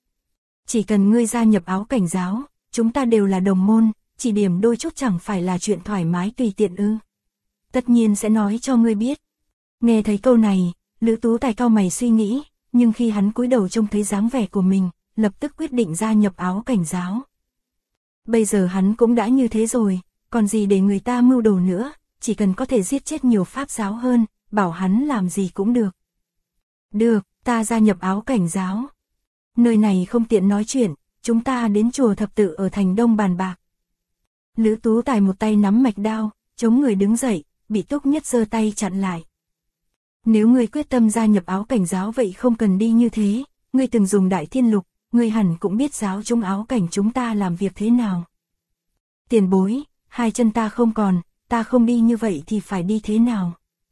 Chỉ cần ngươi gia nhập Áo Cảnh giáo, chúng ta đều là đồng môn, chỉ điểm đôi chút chẳng phải là chuyện thoải mái tùy tiện ư? Tất nhiên sẽ nói cho ngươi biết. Nghe thấy câu này, Lữ Tú Tài cau mày suy nghĩ, nhưng khi hắn cúi đầu trông thấy dáng vẻ của mình, lập tức quyết định gia nhập Áo Cảnh giáo. Bây giờ hắn cũng đã như thế rồi, còn gì để người ta mưu đồ nữa, chỉ cần có thể giết chết nhiều Pháp giáo hơn, bảo hắn làm gì cũng được. Được, ta gia nhập Áo Cảnh giáo. Nơi này không tiện nói chuyện, chúng ta đến chùa Thập Tự ở thành Đông bàn bạc. Lữ Tú Tài một tay nắm mạch đao, chống người đứng dậy, bị Túc Nhất giơ tay chặn lại. Nếu ngươi quyết tâm gia nhập Áo Cảnh giáo vậy không cần đi như thế, ngươi từng dùng Đại Thiên Lục, ngươi hẳn cũng biết giáo chúng Áo Cảnh chúng ta làm việc thế nào. Tiền bối, hai chân ta không còn, ta không đi như vậy thì phải đi thế nào?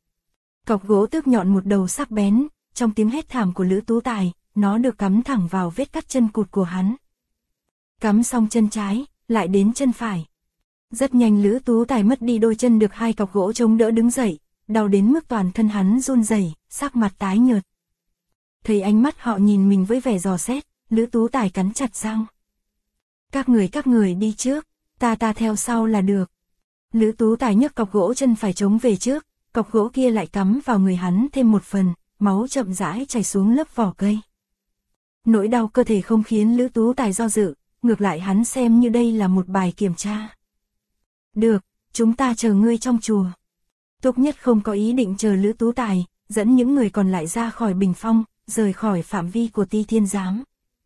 Cọc gỗ tước nhọn một đầu sắc bén, trong tiếng hét thảm của Lữ Tú Tài, nó được cắm thẳng vào vết cắt chân cụt của hắn. Cắm xong chân trái, lại đến chân phải. Rất nhanh Lữ Tú Tài mất đi đôi chân được hai cọc gỗ chống đỡ đứng dậy, đau đến mức toàn thân hắn run rẩy, sắc mặt tái nhợt. Thấy ánh mắt họ nhìn mình với vẻ dò xét, Lữ Tú Tài cắn chặt răng. Các người đi trước, ta theo sau là được. Lữ Tú Tài nhấc cọc gỗ chân phải chống về trước, cọc gỗ kia lại cắm vào người hắn thêm một phần, máu chậm rãi chảy xuống lớp vỏ cây. Nỗi đau cơ thể không khiến Lữ Tú Tài do dự, ngược lại hắn xem như đây là một bài kiểm tra. Được, chúng ta chờ ngươi trong chùa. Túc Nhất không có ý định chờ Lữ Tú Tài, dẫn những người còn lại ra khỏi bình phong, rời khỏi phạm vi của Ti Thiên Giám.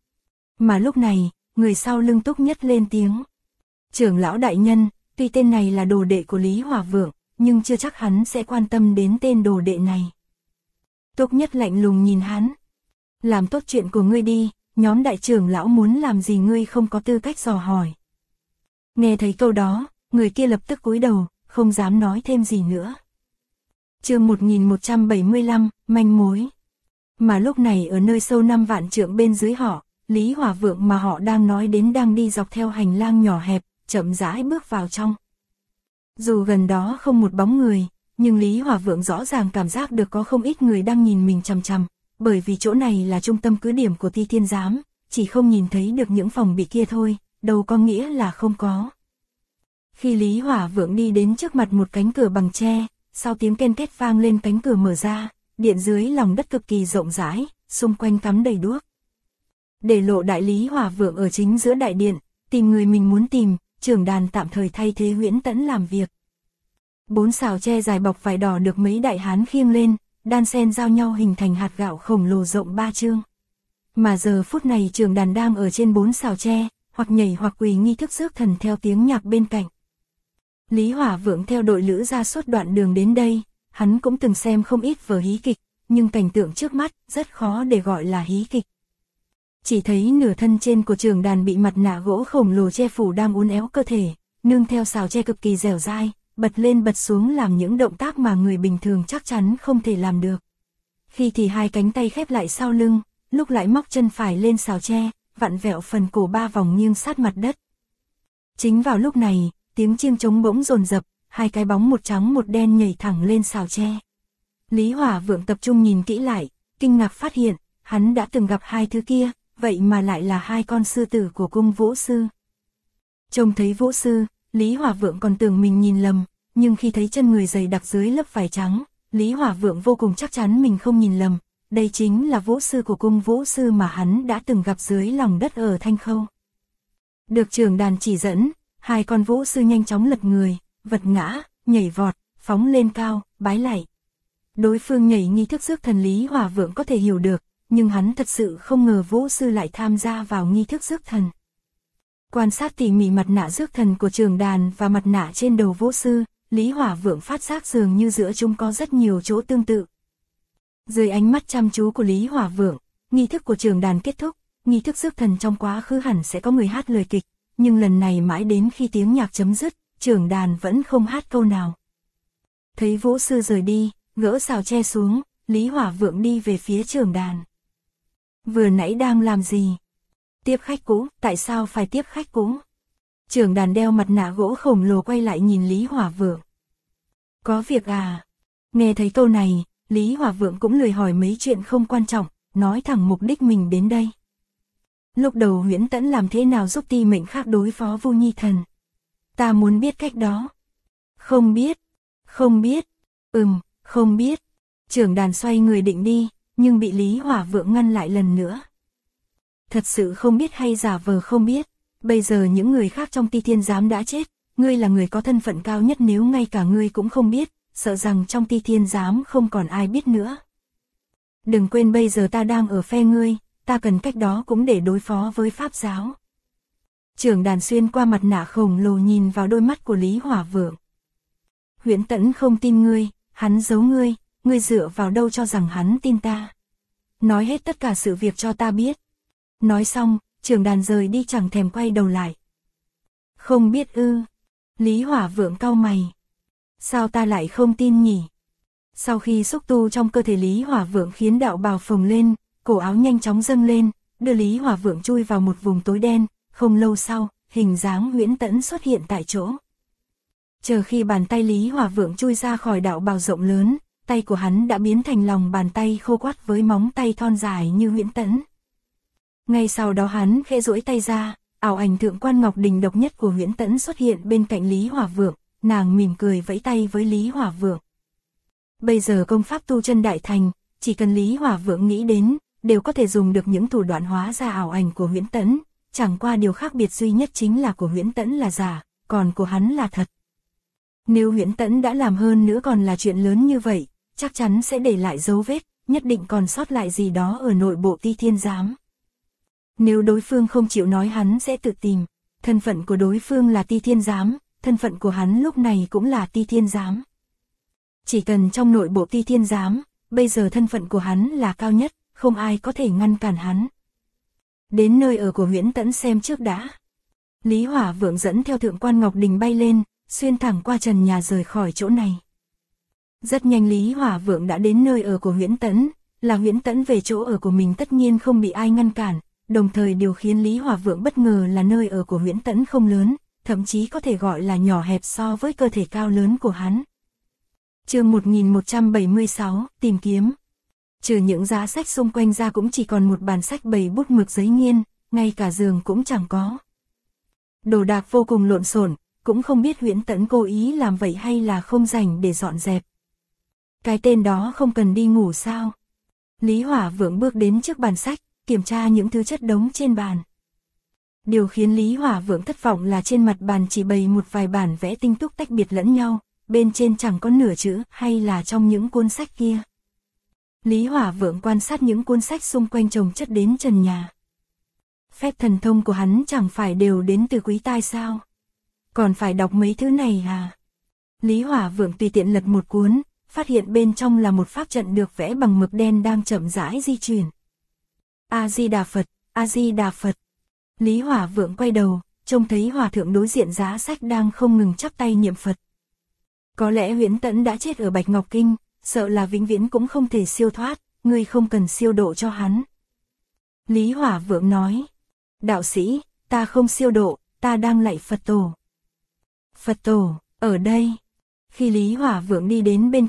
Mà lúc này, người sau lưng Túc Nhất lên tiếng. Trưởng lão đại nhân, tuy tên này là đồ đệ của Lý Hỏa Vượng, nhưng chưa chắc hắn sẽ quan tâm đến tên đồ đệ này. Túc Nhất lạnh lùng nhìn hắn. Làm tốt chuyện của ngươi đi, nhóm đại trưởng lão muốn làm gì ngươi không có tư cách dò hỏi. Nghe thấy câu đó, người kia lập tức cúi đầu, không dám nói thêm gì nữa. Chương 1175, manh mối. Mà lúc này ở nơi sâu 5 vạn trượng bên dưới họ, Lý Hỏa Vượng mà họ đang nói đến đang đi dọc theo hành lang nhỏ hẹp, chậm rãi bước vào trong. Dù gần đó không một bóng người, nhưng Lý Hỏa Vượng rõ ràng cảm giác được có không ít người đang nhìn mình chằm chằm, bởi vì chỗ này là trung tâm cứ điểm của Ti Thiên Giám, chỉ không nhìn thấy được những phòng bị kia thôi, đâu có nghĩa là không có. Khi Lý Hỏa Vượng đi đến trước mặt một cánh cửa bằng tre, sau tiếng ken két vang lên cánh cửa mở ra, điện dưới lòng đất cực kỳ rộng rãi, xung quanh cắm đầy đuốc. Để lộ đại Lý Hỏa Vượng ở chính giữa đại điện, tìm người mình muốn tìm, trưởng đàn tạm thời thay thế Huyễn Tẫn làm việc. 4 sào tre dài bọc vải đỏ được mấy đại hán khiêng lên, đan xen giao nhau hình thành hạt gạo khổng lồ rộng 3 trượng. Mà giờ phút này trưởng đàn đang ở trên 4 sào tre, hoặc nhảy hoặc quỳ nghi thức rước thần theo tiếng nhạc bên cạnh. Lý Hỏa Vượng theo đội lữ ra suốt đoạn đường đến đây, hắn cũng từng xem không ít vở hí kịch, nhưng cảnh tượng trước mắt rất khó để gọi là hí kịch. Chỉ thấy nửa thân trên của trưởng đàn bị mặt nạ gỗ khổng lồ che phủ đang uốn éo cơ thể, nương theo sào tre cực kỳ dẻo dai, bật lên bật xuống làm những động tác mà người bình thường chắc chắn không thể làm được. Khi thì hai cánh tay khép lại sau lưng, lúc lại móc chân phải lên sào tre, vặn vẹo phần cổ 3 vòng nghiêng sát mặt đất. Chính vào lúc này, tiếng chiêng trống bỗng dồn dập, hai cái bóng một trắng một đen nhảy thẳng lên sào tre. Lý Hỏa Vượng tập trung nhìn kỹ lại, kinh ngạc phát hiện, hắn đã từng gặp hai thứ kia, vậy mà lại là hai con sư tử của cung Vũ Sư. Trông thấy Vũ Sư, Lý Hỏa Vượng còn tưởng mình nhìn lầm, nhưng khi thấy chân người dày đặc dưới lớp vải trắng, Lý Hỏa Vượng vô cùng chắc chắn mình không nhìn lầm, đây chính là Vũ Sư của cung Vũ Sư mà hắn đã từng gặp dưới lòng đất ở Thanh Khâu. Được trưởng đàn chỉ dẫn, hai con Vũ Sư nhanh chóng lật người, vật ngã, nhảy vọt, phóng lên cao, bái lạy. Đối phương nhảy nghi thức rước thần Lý Hỏa Vượng có thể hiểu được, nhưng hắn thật sự không ngờ Vũ Sư lại tham gia vào nghi thức rước thần. Quan sát tỉ mỉ mặt nạ rước thần của trưởng đàn và mặt nạ trên đầu Vũ Sư, Lý Hỏa Vượng phát giác dường như giữa chúng có rất nhiều chỗ tương tự. Dưới ánh mắt chăm chú của Lý Hỏa Vượng, nghi thức của trưởng đàn kết thúc, nghi thức rước thần trong quá khứ hẳn sẽ có người hát lời kịch, nhưng lần này mãi đến khi tiếng nhạc chấm dứt, trưởng đàn vẫn không hát câu nào. Thấy Vũ Sư rời đi, gỡ sào tre xuống, Lý Hỏa Vượng đi về phía trưởng đàn. Vừa nãy đang làm gì? Tiếp khách cũ, tại sao phải tiếp khách cũ? Trưởng đàn đeo mặt nạ gỗ khổng lồ quay lại nhìn Lý Hỏa Vượng. Có việc à? Nghe thấy câu này, Lý Hỏa Vượng cũng lười hỏi mấy chuyện không quan trọng, nói thẳng mục đích mình đến đây. Lúc đầu Huyễn Tẫn làm thế nào giúp Ti Mệnh Khác đối phó Vu Nhi Thần? Ta muốn biết cách đó. Không biết. Không biết. Không biết. Trưởng đàn xoay người định đi, nhưng bị Lý Hỏa Vượng ngăn lại lần nữa. Thật sự không biết hay giả vờ không biết, bây giờ những người khác trong Ti Thiên Giám đã chết, ngươi là người có thân phận cao nhất, nếu ngay cả ngươi cũng không biết, sợ rằng trong Ti Thiên Giám không còn ai biết nữa. Đừng quên bây giờ ta đang ở phe ngươi, ta cần cách đó cũng để đối phó với Pháp giáo. Trưởng đàn xuyên qua mặt nạ khổng lồ nhìn vào đôi mắt của Lý Hỏa Vượng. Huyễn Tẫn không tin ngươi, hắn giấu ngươi dựa vào đâu cho rằng hắn tin ta? Nói hết tất cả sự việc cho ta biết. Nói xong, trưởng đàn rời đi chẳng thèm quay đầu lại. Không biết ư? Lý Hỏa Vượng cau mày. Sao ta lại không tin nhỉ? Sau khi xúc tu trong cơ thể Lý Hỏa Vượng khiến đạo bào phồng lên, cổ áo nhanh chóng dâng lên, đưa Lý Hỏa Vượng chui vào một vùng tối đen, không lâu sau, hình dáng Huyễn Tẫn xuất hiện tại chỗ. Chờ khi bàn tay Lý Hỏa Vượng chui ra khỏi đạo bào rộng lớn, tay của hắn đã biến thành lòng bàn tay khô quắt với móng tay thon dài như Huyễn Tẫn. Ngay sau đó hắn khẽ duỗi tay ra, ảo ảnh Thượng Quan Ngọc Đình độc nhất của Huyễn Tẫn xuất hiện bên cạnh Lý Hỏa Vượng, nàng mỉm cười vẫy tay với Lý Hỏa Vượng. Bây giờ công pháp tu chân đại thành, chỉ cần Lý Hỏa Vượng nghĩ đến, đều có thể dùng được những thủ đoạn hóa ra ảo ảnh của Huyễn Tẫn, chẳng qua điều khác biệt duy nhất chính là của Huyễn Tẫn là giả, còn của hắn là thật. Nếu Huyễn Tẫn đã làm hơn nữa còn là chuyện lớn như vậy, chắc chắn sẽ để lại dấu vết, nhất định còn sót lại gì đó ở nội bộ Ti Thiên Giám. Nếu đối phương không chịu nói hắn sẽ tự tìm, thân phận của đối phương là Ti Thiên Giám, thân phận của hắn lúc này cũng là Ti Thiên Giám. Chỉ cần trong nội bộ Ti Thiên Giám, bây giờ thân phận của hắn là cao nhất, không ai có thể ngăn cản hắn. Đến nơi ở của Huyễn Tẫn xem trước đã. Lý Hỏa Vượng dẫn theo Thượng quan Ngọc Đình bay lên, xuyên thẳng qua trần nhà rời khỏi chỗ này. Rất nhanh Lý Hỏa Vượng đã đến nơi ở của Huyễn Tẫn, là Huyễn Tẫn về chỗ ở của mình tất nhiên không bị ai ngăn cản, đồng thời điều khiến Lý Hỏa Vượng bất ngờ là nơi ở của Huyễn Tẫn không lớn, thậm chí có thể gọi là nhỏ hẹp so với cơ thể cao lớn của hắn. Chương 1176, tìm kiếm. Trừ những giá sách xung quanh ra cũng chỉ còn một bàn sách bày bút mực giấy nghiên, ngay cả giường cũng chẳng có. Đồ đạc vô cùng lộn xộn, cũng không biết Huyễn Tẫn cố ý làm vậy hay là không rảnh để dọn dẹp. Cái tên đó không cần đi ngủ sao? Lý Hỏa Vượng bước đến trước bàn sách, kiểm tra những thứ chất đống trên bàn. Điều khiến Lý Hỏa Vượng thất vọng là trên mặt bàn chỉ bày một vài bản vẽ tinh túc tách biệt lẫn nhau, bên trên chẳng có nửa chữ hay là trong những cuốn sách kia. Lý Hỏa Vượng quan sát những cuốn sách xung quanh chồng chất đến trần nhà. Phép thần thông của hắn chẳng phải đều đến từ quý tai sao? Còn phải đọc mấy thứ này à? Lý Hỏa Vượng tùy tiện lật một cuốn, phát hiện bên trong là một pháp trận được vẽ bằng mực đen đang chậm rãi di chuyển. A-di-đà Phật, A-di-đà Phật. Lý Hỏa Vượng quay đầu, trông thấy hòa thượng đối diện giá sách đang không ngừng chắp tay niệm Phật. Có lẽ Huyễn Tẫn đã chết ở Bạch Ngọc Kinh, sợ là vĩnh viễn cũng không thể siêu thoát, ngươi không cần siêu độ cho hắn. Lý Hỏa Vượng nói, đạo sĩ, ta không siêu độ, ta đang lạy Phật Tổ. Phật Tổ, ở đây. Khi Lý Hỏa Vượng đi đến bên